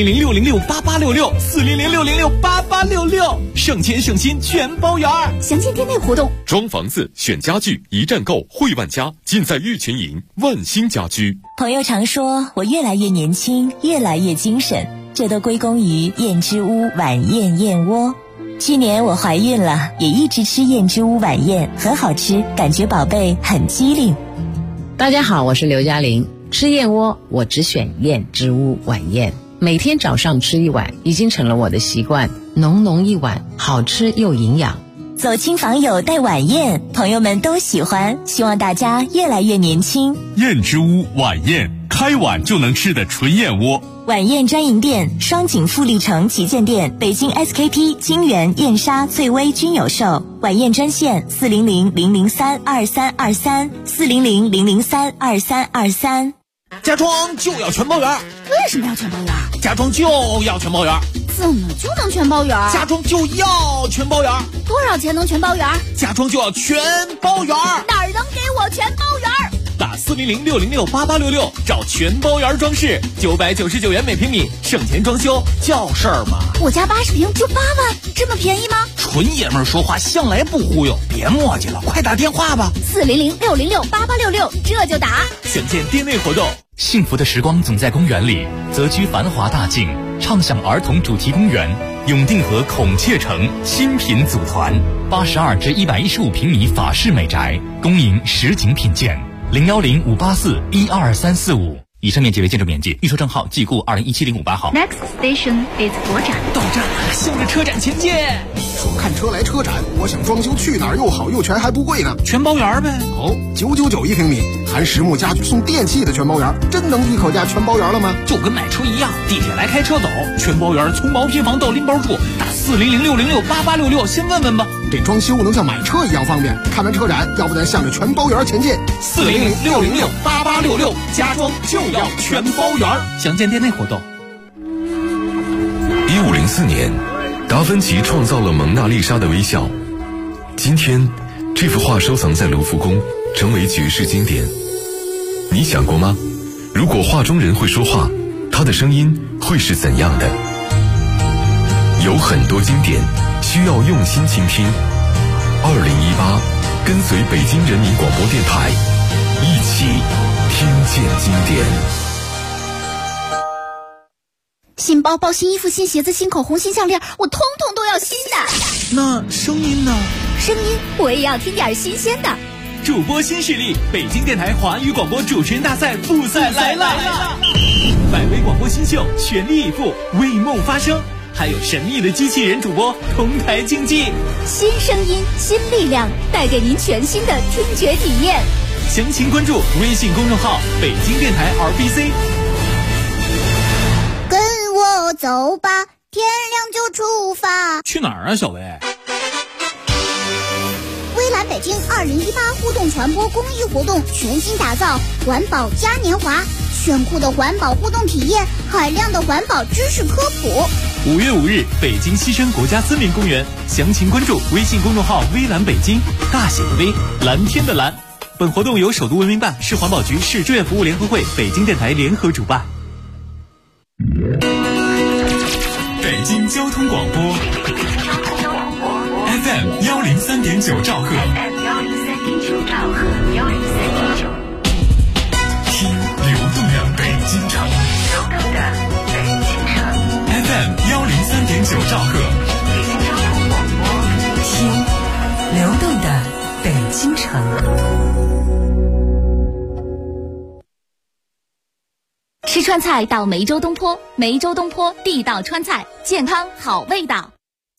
？400-606-8866，400-606-8866，省钱省心全包园。 详见店内活动。 装房子、选家具，一站购，汇万家，尽在玉泉营万兴家居。 朋友常说我越来越年轻，越来越精神，这都归功于燕之屋晚宴燕窝。去年我怀孕了，也一直吃燕之屋晚宴，很好吃，感觉宝贝很机灵。 大家好，我是刘嘉玲。吃燕窝我只选燕之屋晚宴，每天早上吃一碗，已经成了我的习惯，浓浓一碗，好吃又营养。 走亲访友带晚宴，朋友们都喜欢，希望大家越来越年轻。 燕之屋晚宴，开碗就能吃的纯燕窝。 晚宴专营店：双井富力城旗舰店、北京 SKP、金源、燕莎、翠微均有售。晚宴专线400-003-2323，400-003-2323。 家装就要全包圆。 为什么要全包圆？ 家装就要全包圆。 怎么就能全包圆？ 家装就要全包圆。 多少钱能全包圆？ 家装就要全包圆。 哪儿能给我全包圆？ 打400-606-8866，找全包圆装饰，999元每平米，省钱装修叫事儿吗？ 我家80平就8万，这么便宜吗？ 纯爷们儿说话向来不忽悠，别磨叽了，快打电话吧。 400-606-8866，这就打。 详见店内活动。 幸福的时光总在公园里，则居繁华大境，畅享儿童主题公园。永定河孔雀城新品组团，82至115平米法式美宅，恭迎实景品鉴。010-584-12345。以上面积为建筑面积，预售证号即故2017-05-8号。 Next station is 国展。 到站了，向着车展前进。 说看车来车展，我想装修去哪儿又好又全还不贵呢？ 全包园呗。 哦，999一平米，含实木家具送电器的全包园，真能一口价全包园了吗？ 就跟买车一样，地铁来开车走，全包园从毛坯房到拎包住，打400-606-8866，先问问吧。 这装修能像买车一样方便。看完车展，要不咱向着全包园前进。 400-606-8866，家装就要全包园。详见店内活动。 1504年，达芬奇创造了蒙娜丽莎的微笑。今天，这幅画收藏在卢浮宫，成为举世经典。你想过吗？如果画中人会说话，他的声音会是怎样的？有很多经典需要用心倾听。2018，跟随北京人民广播电台，一起听见经典。 新包包、新衣服、新鞋子、新口红、新项链，我通通都要新的。 那声音呢？ 声音我也要听点新鲜的。 主播新势力，北京电台华语广播主持人大赛复赛来了！百位广播新秀全力以赴，为梦发声，还有神秘的机器人主播同台竞技。 新声音，新力量，带给您全新的听觉体验。 详情关注微信公众号北京电台 RBC。 跟我走吧，天亮就出发。 去哪儿啊，小薇？ 微蓝北京2018互动传播公益活动全新打造环保嘉年华，炫酷的环保互动体验，海量的环保知识科普。 5月5日，北京西山国家森林公园，详情关注微信公众号微蓝北京，大写的微，蓝天的蓝。本活动由首都文明办、市环保局、市志愿服务联合会、北京电台联合主办。 北京交通广播 FM 103.9兆赫，听流动的北京城，FM 103.9兆赫， 听流动的北京城。 吃川菜到梅州东坡，梅州东坡地道川菜，健康好味道。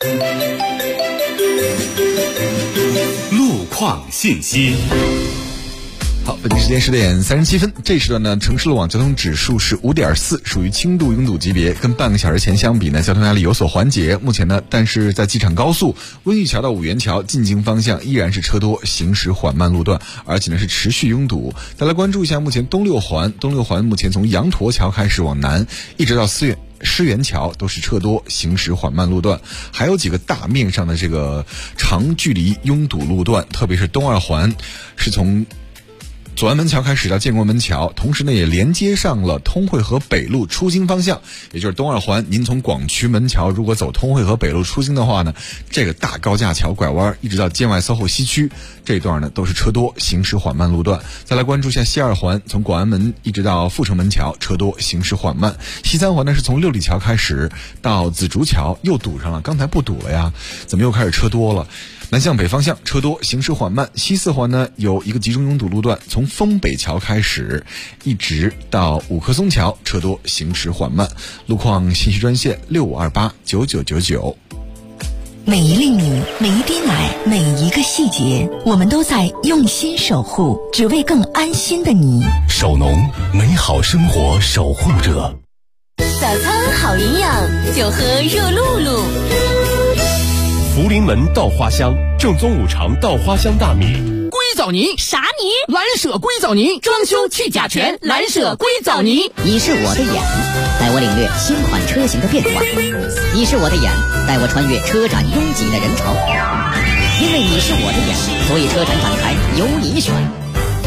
路况信息。 好，北京时间10点37分，这时段呢，城市路网交通指数是5.4，属于轻度拥堵级别。跟半个小时前相比呢，交通压力有所缓解。目前呢，但是在机场高速温榆桥到五元桥进京方向依然是车多，行驶缓慢路段，而且呢是持续拥堵。再来关注一下目前东六环目前从羊驼桥开始往南，一直到狮园桥都是车多，行驶缓慢路段。还有几个大面上的这个长距离拥堵路段，特别是东二环是从左安门桥开始到建国门桥，同时呢也连接上了通惠河北路出京方向，也就是东二环。您从广渠门桥如果走通惠河北路出京的话呢，这个大高架桥拐弯一直到建外 SOHO 西区这一段呢都是车多，行驶缓慢路段。再来关注一下西二环，从广安门一直到阜成门桥车多，行驶缓慢。西三环呢是从六里桥开始到紫竹桥又堵上了，刚才不堵了呀，怎么又开始车多了？南向北方向车多，行驶缓慢。西四环呢有一个集中拥堵路段，从丰北桥开始一直到五棵松桥车多，行驶缓慢。路况信息专线65289999。 每一粒米，每一滴奶，每一个细节，我们都在用心守护，只为更安心的你。 守农，美好生活守护者。 早餐好营养，就喝热露露。 福临门稻花香，正宗五常稻花香大米。 硅藻泥啥泥？ 蓝舍硅藻泥，装修去甲醛，蓝舍硅藻泥。 你是我的眼，带我领略新款车型的变化；你是我的眼，带我穿越车展拥挤的人潮。因为你是我的眼，所以车展展台由你选。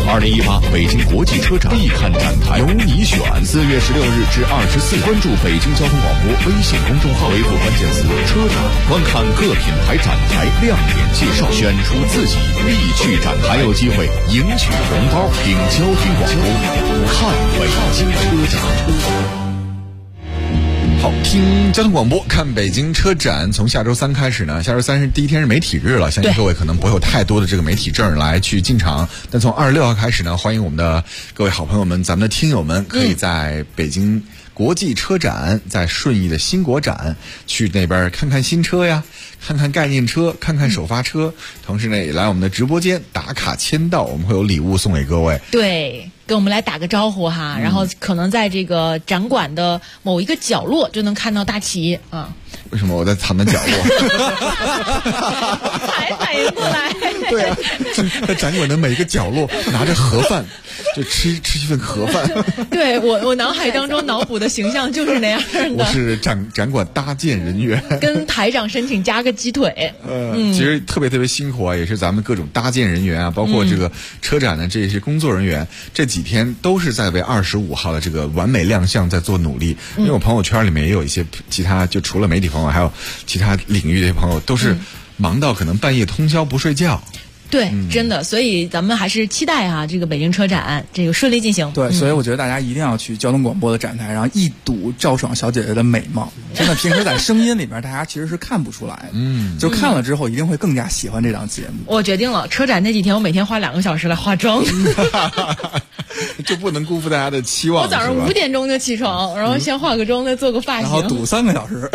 2018北京国际车展必看展台由你选。4月16日至24日，关注北京交通广播微信公众号，回复关键词“车展”，观看各品牌展台亮点介绍，选出自己必去展台，还有机会赢取红包。听交通广播，看北京车展。 好，听交通广播看北京车展，从下周3开始呢，下周3是第一天是媒体日了，相信各位可能不会有太多的这个媒体证来去进场，但从26号开始呢，欢迎我们的各位好朋友们，咱们的听友们可以在北京国际车展，在顺义的新国展去那边看看新车呀，看看概念车，看看首发车，同时呢也来我们的直播间打卡签到，我们会有礼物送给各位。 对，跟我们来打个招呼哈，然后可能在这个展馆的某一个角落就能看到大旗啊。 为什么我在藏在角落？ 才反应过来。 对啊，在展馆的每一个角落拿着盒饭，就吃一份盒饭。 对，我脑海当中脑补的形象就是那样的。 我是展馆搭建人员， 跟台长申请加个鸡腿。 其实特别辛苦啊，也是咱们各种搭建人员啊，包括这个车展的这些工作人员，这几天都是在为25号的这个完美亮相在做努力。因为我朋友圈里面也有一些其他，就除了媒体朋友，还有其他领域的朋友，都是忙到可能半夜通宵不睡觉。 对，真的，所以咱们还是期待啊，这个北京车展这个顺利进行。 对，所以我觉得大家一定要去交通广播的展台，然后一睹赵爽小姐姐的美貌。真的，平时在声音里面，大家其实是看不出来的。就看了之后，一定会更加喜欢这档节目。 我决定了，车展那几天，我每天花2个小时来化妆。 就不能辜负大家的期望。 我早上5点钟就起床，然后先化个妆，再做个发型， 然后堵3个小时。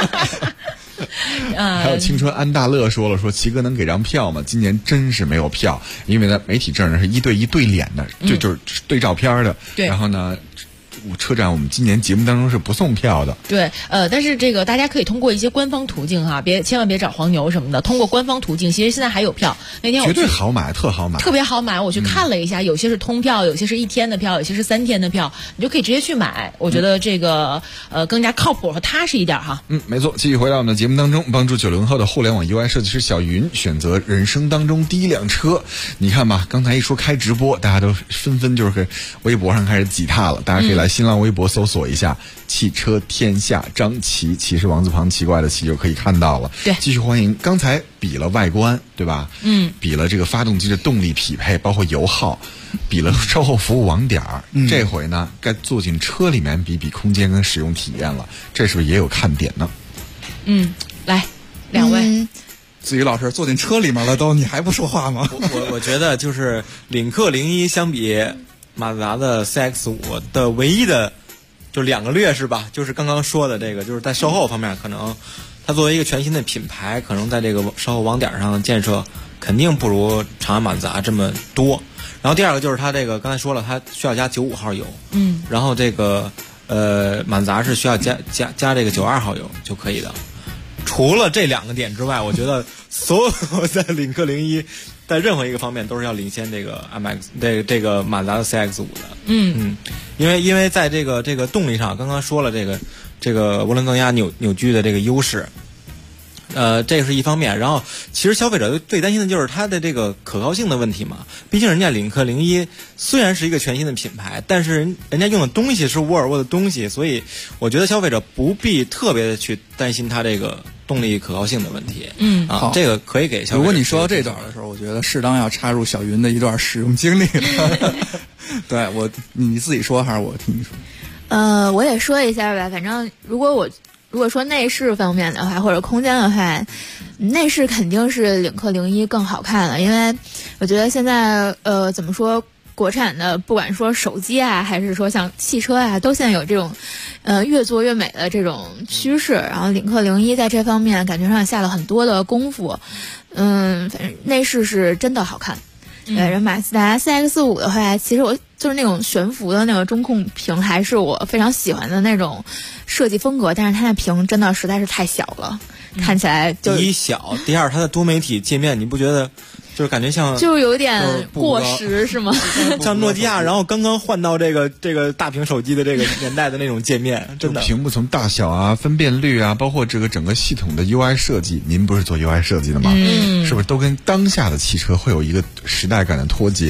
还有青春安大乐说了，说齐哥能给张票吗？今年真是没有票，因为呢媒体证呢是1对1对脸的，就是对照片的。对，然后呢车展我们今年节目当中是不送票的。 对，但是这个大家可以通过一些官方途径哈，千万别找黄牛什么的，通过官方途径，其实现在还有票。那天我绝对好买，特好买， 特别好买。我去看了一下，有些是通票，有些是1天的票，有些是3天的票，你就可以直接去买。我觉得这个更加靠谱和踏实一点哈。 没错。继续回到我们的节目当中，帮助90后的互联网 UI 设计师小云选择人生当中第一辆车。你看吧，刚才一说开直播，大家都纷纷就是微博上开始挤踏了，大家可以来新浪微博搜索一下汽车天下张琪，琪是王字旁奇怪的琪，就可以看到了。 对， 继续欢迎。刚才比了外观，对吧？比了这个发动机的动力匹配，包括油耗，比了售后服务网点。这回呢，该坐进车里面比空间跟使用体验了，这是不是也有看点呢？ 来，2位。 子瑜老师坐进车里面了都，你还不说话吗？ 我觉得就是领克01相比马自达的 CX-5的唯一的就2个劣势吧，就是刚刚说的这个，就是在售后方面，可能它作为一个全新的品牌，可能在这个售后网点上的建设肯定不如长安马自达这么多。然后第2个就是它这个刚才说了，它需要加95号油，然后这个马自达是需要加这个92号油就可以的。除了这2个点之外，我觉得所有在领克01在任何一个方面都是要领先这个 MX 这个马自达的 CX-5的。因为在这个动力上，刚刚说了这个涡轮增压扭矩的这个优势，这是一方面。然后其实消费者最担心的就是它的这个可靠性的问题嘛。毕竟人家领克01虽然是一个全新的品牌，但是人家用的东西是沃尔沃的东西，所以我觉得消费者不必特别的去担心它这个动力可靠性的问题。这个可以给消费者。 如果你说到这段的时候，我觉得适当要插入小云的一段使用经历了。对，你自己说还是我听你说？ 我也说一下吧。反正如果说内饰方面的话，或者空间的话，内饰肯定是领克01更好看了，因为我觉得现在怎么说，国产的不管说手机啊，还是说像汽车啊，都现在有这种越做越美的这种趋势。然后领克01在这方面感觉上下了很多的功夫，反正内饰是真的好看。人马自达 CX-5的话，其实我就是那种悬浮的那个中控屏，还是我非常喜欢的那种设计风格，但是它的屏真的实在是太小了，看起来就第一小，第2它的多媒体界面，你不觉得就是感觉像就是有点过时是吗？ 像诺基亚，然后刚刚换到这个大屏手机的这个年代的那种界面，真的屏幕从大小啊、分辨率啊，包括这个整个系统的 UI 设计，您不是做 UI 设计的吗？是不是都跟当下的汽车会有一个时代感的脱节？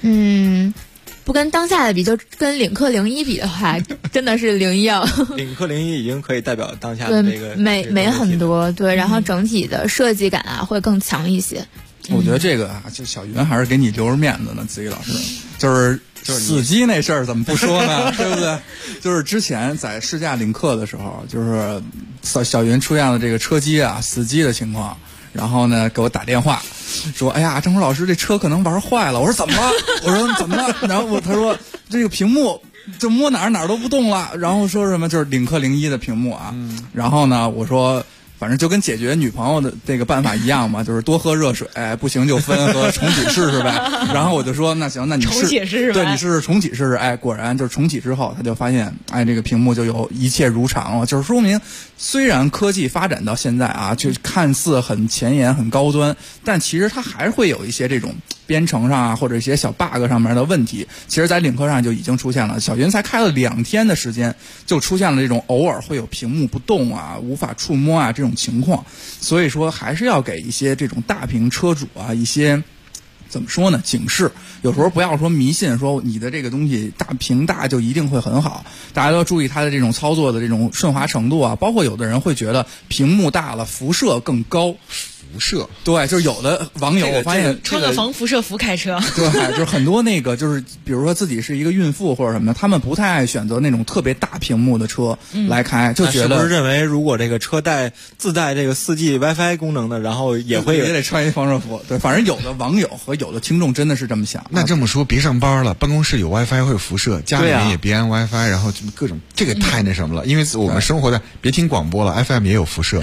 不跟当下的比，就跟领克01比的话，真的是01啊。 领克01已经可以代表当下的这个美很多，对，然后整体的设计感啊会更强一些。 我觉得这个啊，就小云还是给你留着面子呢，子怡老师，就是死机那事儿怎么不说呢？对不对？就是之前在试驾领克的时候，就是小云出现了这个车机啊死机的情况。然后呢，给我打电话，说：“哎呀，张虎老师，这车可能玩坏了。”我说：“怎么了？”我说：“怎么了？”然后他说：“这个屏幕就摸哪儿都不动了。”然后说什么就是领克01的屏幕啊。然后呢，我说。反正就跟解决女朋友的这个办法一样嘛，就是多喝热水，不行就分和重启试试呗。然后我就说那行，那你重启试试， 对，你试试重启试试。果然就是重启之后，他就发现，这个屏幕就有一切如常了。就是说明，虽然科技发展到现在啊，就看似很前沿、很高端，但其实它还会有一些这种编程上啊，或者一些小 bug 上面的问题。其实，在领克上就已经出现了。小云才开了2天的时间，就出现了这种偶尔会有屏幕不动啊、无法触摸啊这种情况，所以说还是要给一些这种大屏车主啊一些怎么说呢警示。有时候不要说迷信，说你的这个东西大屏大就一定会很好，大家都要注意它的这种操作的这种顺滑程度啊。包括有的人会觉得屏幕大了辐射更高。 辐射， 对，就是有的网友我发现穿个防辐射服开车， 对，就是很多那个就是比如说自己是一个孕妇或者什么的，他们不太爱选择那种特别大屏幕的车来开，就觉得是不是认为如果这个车自带这个4G WiFi 功能的，然后也得穿一防热服。对，反正有的网友和有的听众真的是这么想。 那这么说，别上班了，办公室有 WiFi 会有辐射，家里面也别安 WiFi，然后各种这个太那什么了，因为我们生活在别听广播了 ，FM 也有辐射，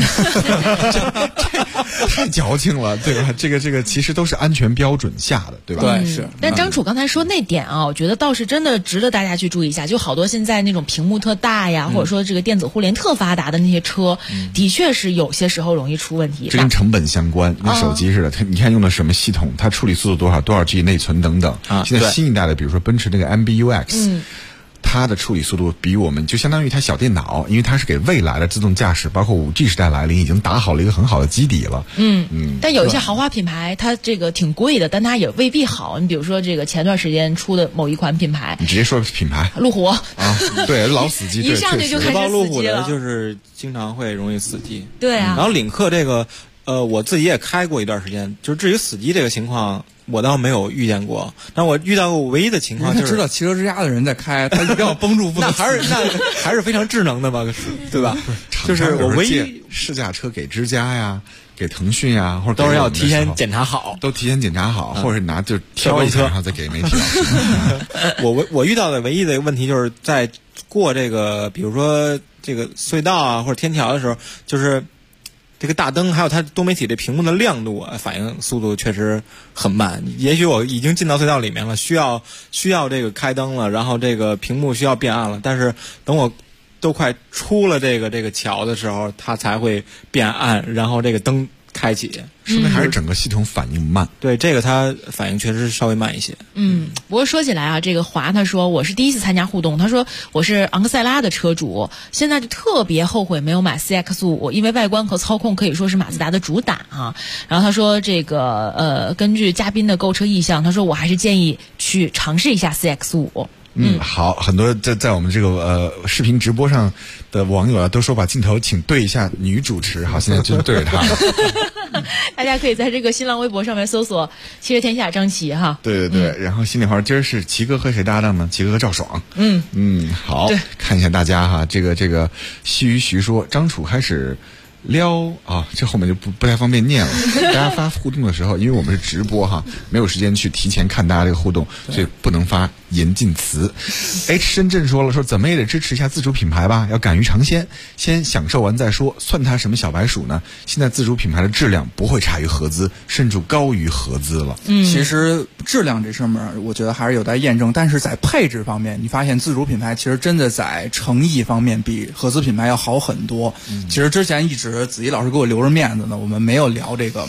太矫情了，对吧？这个其实都是安全标准下的，对吧？ 对，是。 但张楚刚才说那点啊，我觉得倒是真的值得大家去注意一下。就好多现在那种屏幕特大呀，或者说这个电子互联特发达的那些车，的确是有些时候容易出问题。 这跟成本相关，跟手机似的，你看用的什么系统，它处理速度多少 G 内存等等。现在新一代的，比如说奔驰这个 MBUX。它的处理速度比我们就相当于一台小电脑，因为它是给未来的自动驾驶，包括5G 时代来临，已经打好了一个很好的基底了。 但有一些豪华品牌，它这个挺贵的，但它也未必好。你比如说这个前段时间出的某一款品牌， 你直接说品牌， 路虎啊， 对，老死机， 一上去就开始死机了。 路虎的就是经常会容易死机。 对啊。 然后领克这个，我自己也开过一段时间，就是至于死机这个情况。我倒没有遇见过，但我遇到过唯一的情况就是， 他知道汽车之家的人在开，他一定要绷住不能那还是非常智能的吧，对吧？就是我唯一试驾车给之家呀，给腾讯呀，或者都是要提前检查好， 都提前检查好，或者拿就挑一车，然后再给媒体老师。 我遇到的唯一的问题就是在过这个，比如说这个隧道啊或者天桥的时候，就是这个大灯还有它多媒体这屏幕的亮度啊，反应速度确实很慢。也许我已经进到隧道里面了，需要这个开灯了，然后这个屏幕需要变暗了，但是等我都快出了这个桥的时候，它才会变暗，然后这个灯开启。 说明还是整个系统反应慢。 对，这个它反应确实稍微慢一些。 不过说起来啊，这个华他说我是第一次参加互动，他说我是昂克赛拉的车主，现在就特别后悔没有买 CX-5，因为外观和操控可以说是马自达的主打啊。然后他说这个根据嘉宾的购车意向，他说我还是建议去尝试一下 CX-5。 好，很多在我们这个视频直播上的网友啊，都说把镜头请对一下女主持，好，现在就对着她了。 大家可以在这个新浪微博上面搜索“汽车天下张琪”哈。 对，然后心里话，今儿是齐哥和谁搭档呢？齐哥和赵爽。好，看一下大家哈，这个徐说张楚开始。撩啊，这后面就不太方便念了。大家发互动的时候，因为我们是直播哈，没有时间去提前看大家这个互动，所以不能发严禁词。深圳说怎么也得支持一下自主品牌吧，要敢于尝鲜，先享受完再说，算它什么小白鼠呢？现在自主品牌的质量不会差于合资，甚至高于合资了。 其实质量这上面，我觉得还是有待验证，但是在配置方面，你发现自主品牌其实真的在诚意方面比合资品牌要好很多。其实之前一直子怡老师给我留着面子呢，我们没有聊这个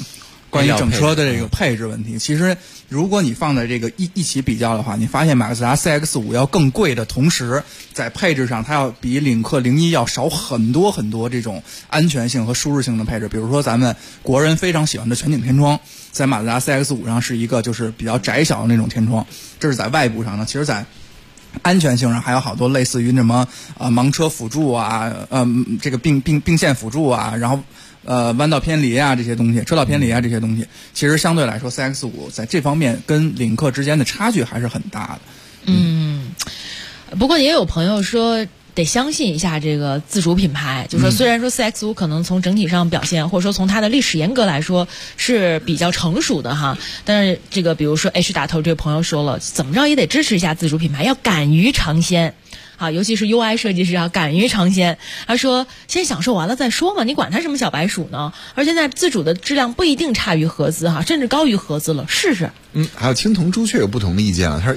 关于整车的这个配置问题，其实如果你放在这个一起比较的话，你发现马自达 CX-5 要更贵的同时，在配置上它要比领克01要少很多很多这种安全性和舒适性的配置。比如说咱们国人非常喜欢的全景天窗，在马自达 CX-5 上是一个就是比较窄小的那种天窗，这是在外部上的。其实在安全性上还有好多类似于什么盲车辅助啊，这个并线辅助啊，然后弯道偏离啊这些东西，车道偏离啊这些东西，其实相对来说 CX-5 在这方面跟领克之间的差距还是很大的。 不过也有朋友说得相信一下这个自主品牌，就是说虽然说 CX-5 可能从整体上表现，或者说从它的历史严格来说是比较成熟的哈，但是这个比如说 H 打头这位朋友说了，怎么着也得支持一下自主品牌，要敢于尝鲜。啊，尤其是 UI 设计师啊，敢于尝鲜。他说：“先享受完了再说嘛，你管它什么小白鼠呢？而现在自主的质量不一定差于合资哈，甚至高于合资了，试试。” 还有青铜朱雀有不同的意见了。他说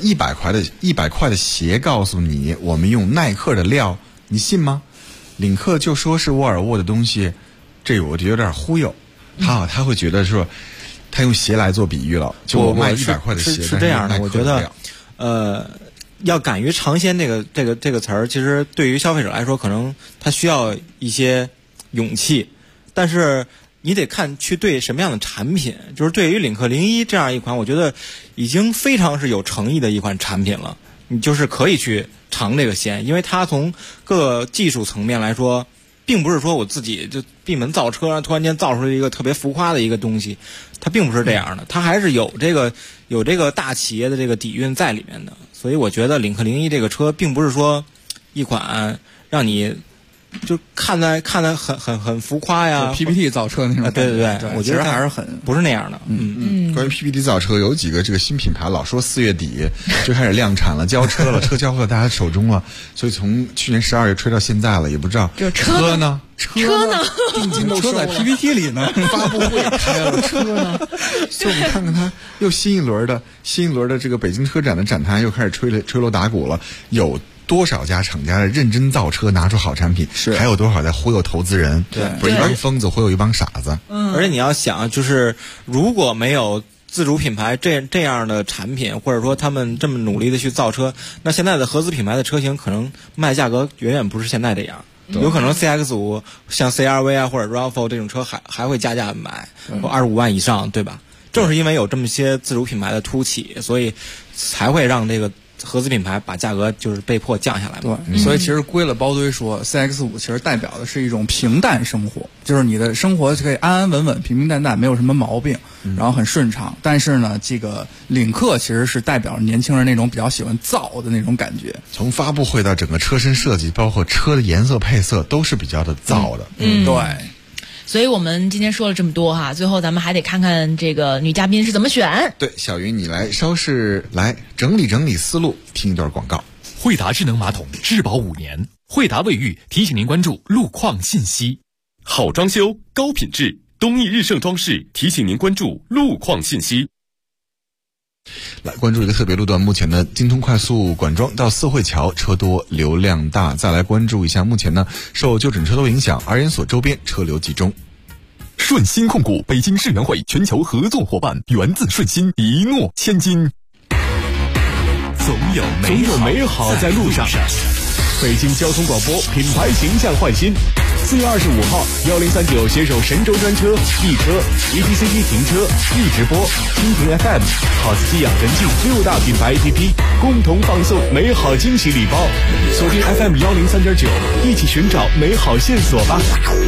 100块的鞋告诉你，我们用耐克的料，你信吗？领克就说是沃尔沃的东西，这我就有点忽悠。他会觉得说，他用鞋来做比喻了，就我卖100块的鞋是这样的。我觉得，要敢于尝鲜这个词儿，其实对于消费者来说，可能他需要一些勇气，但是你得看去对什么样的产品。就是对于领克01这样一款，我觉得已经非常是有诚意的一款产品了，你就是可以去尝这个鲜，因为它从各个技术层面来说，并不是说我自己就闭门造车，突然间造出了一个特别浮夸的一个东西，它并不是这样的，它还是有这个大企业的这个底蕴在里面的。所以我觉得领克01这个车并不是说一款让你就看得很浮夸呀 ，PPT 造车那种。 对，我觉得还是很不是那样的。 关于 PPT 造车，有几个这个新品牌老说4月底就开始量产了，交车了，车交到大家手中了，所以从去年12月吹到现在了，也不知道车呢，定金都收在 PPT 里呢， 发布会开了，车呢，所以我们看看它又新一轮的这个北京车展的展台又开始吹锣打鼓了，有多少家厂家的认真造车，拿出好产品，还有多少在忽悠投资人？ 对， 不是一帮疯子忽悠一帮傻子。 而且你要想，就是如果没有自主品牌这样的产品，或者说他们这么努力的去造车，那现在的合资品牌的车型可能卖价格远远不是现在这样。有可能 CX-5 像 CR-V 啊或者 RAV4 这种车还会加价买25万以上，对吧？正是因为有这么些自主品牌的突起，所以才会让这个合资品牌把价格就是被迫降下来嘛。 对，所以其实归了包堆说，CX-5其实代表的是一种平淡生活，就是你的生活可以安安稳稳、平平淡淡，没有什么毛病，然后很顺畅。但是呢，这个领克其实是代表年轻人那种比较喜欢造的那种感觉。 从发布会到整个车身设计，包括车的颜色配色，都是比较的造的。 对。 所以我们今天说了这么多哈，最后咱们还得看看这个女嘉宾是怎么选。 对，小云你来稍事来整理思路，听一段广告。 惠达智能马桶质保5年，惠达卫浴提醒您关注路况信息。 好装修高品质，东义日盛装饰提醒您关注路况信息。 来关注一个特别路段，目前的京通快速管庄到四惠桥车多流量大。再来关注一下，目前呢受就诊车多影响，儿研所周边车流集中。 顺心控股北京世园会全球合作伙伴，源自顺心，一诺千金。 总有美好在路上。 北京交通广播品牌形象焕新。4月25号，1039携手神州专车、易车、ETCT 停车、易直播、蜻蜓 FM、好斯基养神记6大品牌 APP 共同放送美好惊喜礼包。锁定 FM 103.9，一起寻找美好线索吧。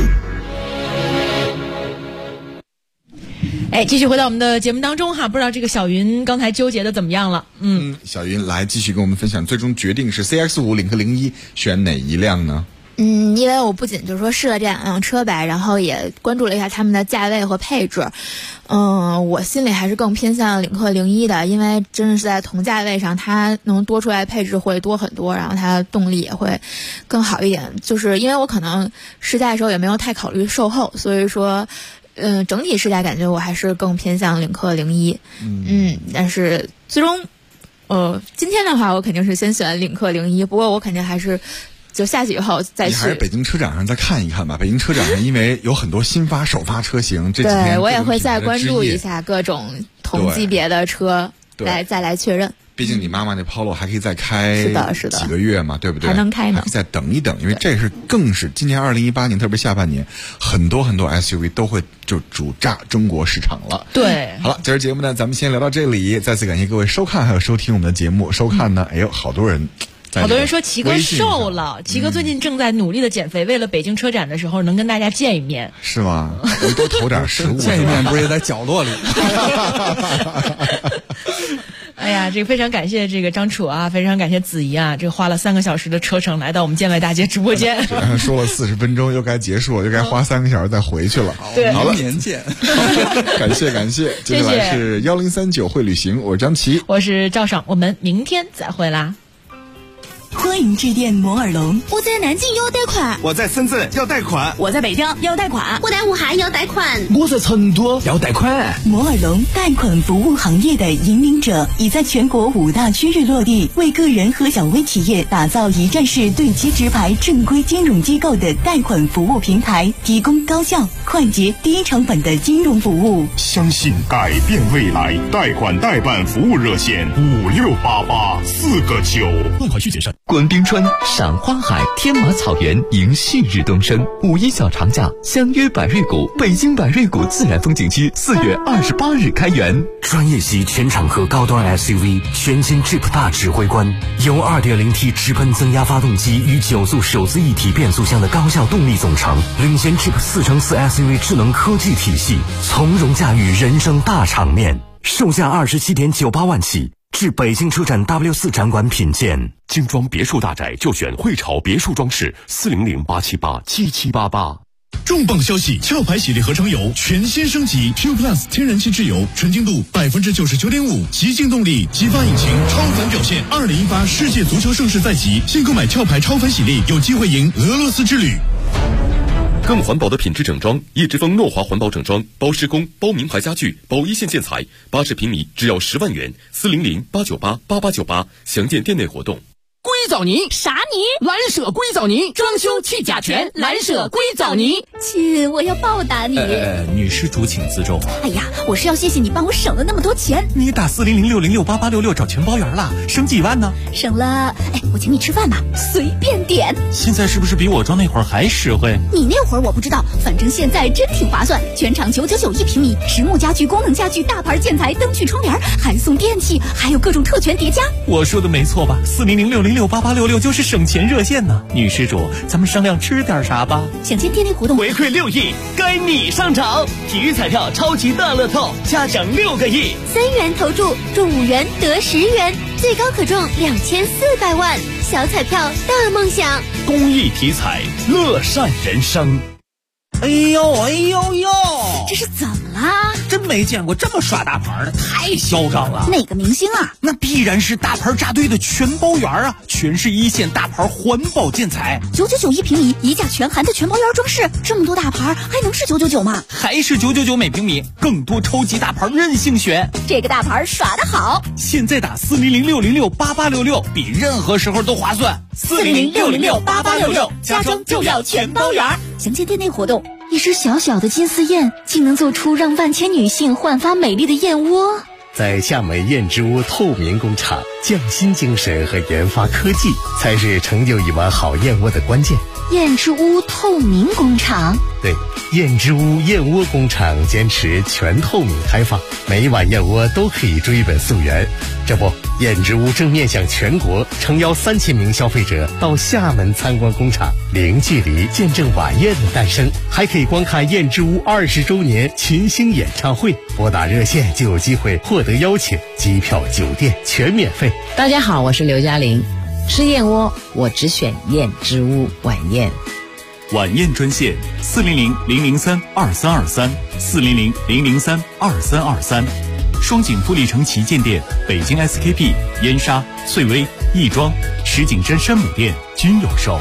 继续回到我们的节目当中哈，不知道这个小云刚才纠结的怎么样了？ 小云来继续跟我们分享，最终决定是 CX-5、领克01选哪一辆呢？ 因为我不仅就是说试了这两辆车吧，然后也关注了一下他们的价位和配置。我心里还是更偏向领克01的，因为真的是在同价位上，它能多出来配置会多很多，然后它的动力也会更好一点。就是因为我可能试驾的时候也没有太考虑售后，所以说。整体试驾感觉我还是更偏向领克01。但是最终，今天的话我肯定是先选领克01，不过我肯定还是就下去以后再去。 你还是北京车展上再看一看吧。北京车展上因为有很多首发车型，这几天对我也会再关注一下各种同级别的车，再来确认。 毕竟你妈妈那 Polo 还可以再开是的几个月嘛，对不对？ 还能开呢， 还可以再等一等，因为这是更是今年2018年，特别下半年，很多 SUV 都会就主炸中国市场了。 对， 好了，今儿节目呢，咱们先聊到这里，再次感谢各位收看还有收听我们的节目。收看呢，好多人说齐哥瘦了，齐哥最近正在努力的减肥，为了北京车展的时候能跟大家见一面。 是吗？我多投点食物。 见一面不是也在角落里？ 哎呀，这个非常感谢这个张楚啊，非常感谢子怡啊，这个花了3个小时的车程来到我们建外大街直播间。 说了40分钟，又该结束了，又该花3个小时再回去了。 对， 好了， 明年见。 感谢。接下来是1039会旅行，我是张琪， 我是赵爽，我们明天再会啦。 欢迎致电摩尔龙。 我在南京要贷款， 我在深圳要贷款， 我在北京要贷款， 我在武汉要贷款， 我在成都要贷款。 摩尔龙贷款服务行业的引领者，已在全国5大区域落地，为个人和小微企业打造一站式对接直排正规金融机构的贷款服务平台，提供高效、快捷、低成本的金融服务。 相信改变未来，贷款代办服务热线568849， 办款需谨慎。观冰川、赏花海、天马草原，迎旭日东升。5一小长假，相约百瑞谷，北京百瑞谷自然风景区4月28日开园。 专业系全场合高端 SUV， 全新 Jeep 大指挥官，由 2.0T 直喷增压发动机与9速手自一体变速箱的高效动力总成，领先 Jeep 4×4 SUV 智能科技体系，从容驾驭人生大场面。售价27.98万起。至北京车展 W4 展馆品鉴。 精装别墅大宅就选汇潮别墅装饰，400-878-7788。 重磅消息！壳牌喜力合成油全新升级 Q Plus 天然气质油，纯净度99.5%，极净动力，激发引擎，超凡表现。2018世界足球盛世在即，现购买壳牌超凡喜力，有机会赢俄罗斯之旅。 更环保的品质整装，叶之峰诺华环保整装，包施工，包名牌家具，包一线建材，80平米只要10万元，400-898-8898，详见店内活动。 硅藻泥啥泥？ 蓝舍硅藻泥，装修去甲醛，蓝舍硅藻泥。 亲，我要报答你。 女施主请自重。 哎呀，我是要谢谢你帮我省了那么多钱。 你打400-606-8866找全包圆了，省几万呢？ 省了，我请你吃饭吧，随便点。 现在是不是比我装那会儿还实惠？ 你那会儿我不知道，反正现在真挺划算，全场999一平米，实木家具、功能家具、大牌建材、灯具、窗帘，还送电器，还有各种特权叠加。 我说的没错吧？400-606-8866就是省钱热线呢。女施主，咱们商量吃点啥吧？ 想见店内活动， 回馈6亿，该你上场！体育彩票超级大乐透，加整6个亿 ，3元投注，中5元得10元，最高可中2400万。小彩票大梦想， 公益体彩，乐善人生。 哎呦， 这是怎么啦？ 真没见过这么耍大牌的，太嚣张了。 哪个明星啊？ 那必然是大牌扎堆的全包圆啊，全是一线大牌环保建材 ，999一平米，一价全含的全包圆装饰，这么多大牌还能是999吗？ 还是999每平米，更多超级大牌任性选。 这个大牌耍得好， 现在打400-606-8866，比任何时候都划算。 400-606-8866，家装就要全包圆。详见店内活动。一只小小的金丝燕，竟能做出让万千女性焕发美丽的燕窝。 在厦门燕之屋透明工厂，匠心精神和研发科技才是成就一碗好燕窝的关键。 燕之屋透明工厂， 对，燕之屋燕窝工厂坚持全透明开放，每一碗燕窝都可以追本溯源。这不，燕之屋正面向全国，诚邀3000名消费者到厦门参观工厂，零距离见证晚宴的诞生，还可以观看燕之屋20周年群星演唱会。拨打热线就有机会获得邀请，机票、酒店全免费。 大家好，我是刘嘉玲。吃燕窝，我只选燕之屋晚宴。 晚宴专线400-003-2323，400-003-2323。双井富力城旗舰店、北京 SKP、燕莎、翠微、亦庄、石景山山姆店均有售。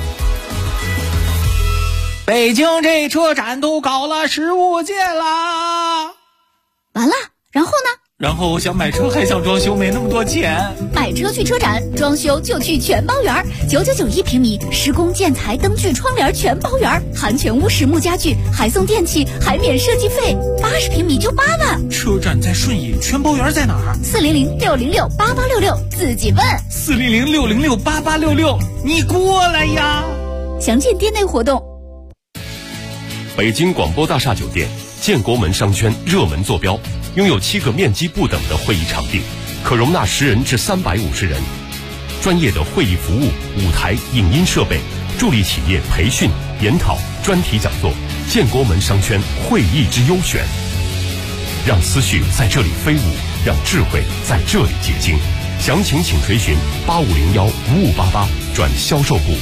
北京这车展都搞了15届啦！ 完了，然后呢？ 然后我想买车还想装修，没那么多钱。 买车去车展，装修就去全包园，9991平米，施工建材灯具窗帘全包园，含全屋实木家具，还送电器，还免设计费，80平米就8万。 车展在顺义，全包园在哪儿 ？400-606-8866，自己问。 400-606-8866，你过来呀！ 详见店内活动。 北京广播大厦酒店建国门商圈热门坐标，拥有7个面积不等的会议场地，可容纳10人至350人。专业的会议服务、舞台、影音设备，助力企业培训、研讨、专题讲座。建国门商圈会议之优选，让思绪在这里飞舞，让智慧在这里结晶。详情请垂询8501-5588转销售部。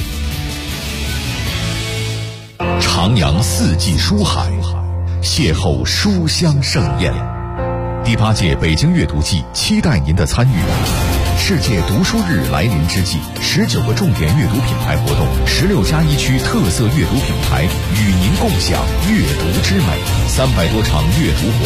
徜徉四季书海，邂逅书香盛宴。第8届北京阅读季期待您的参与。世界读书日来临之际，19个重点阅读品牌活动，16+1区特色阅读品牌与您共享阅读之美，300多场阅读活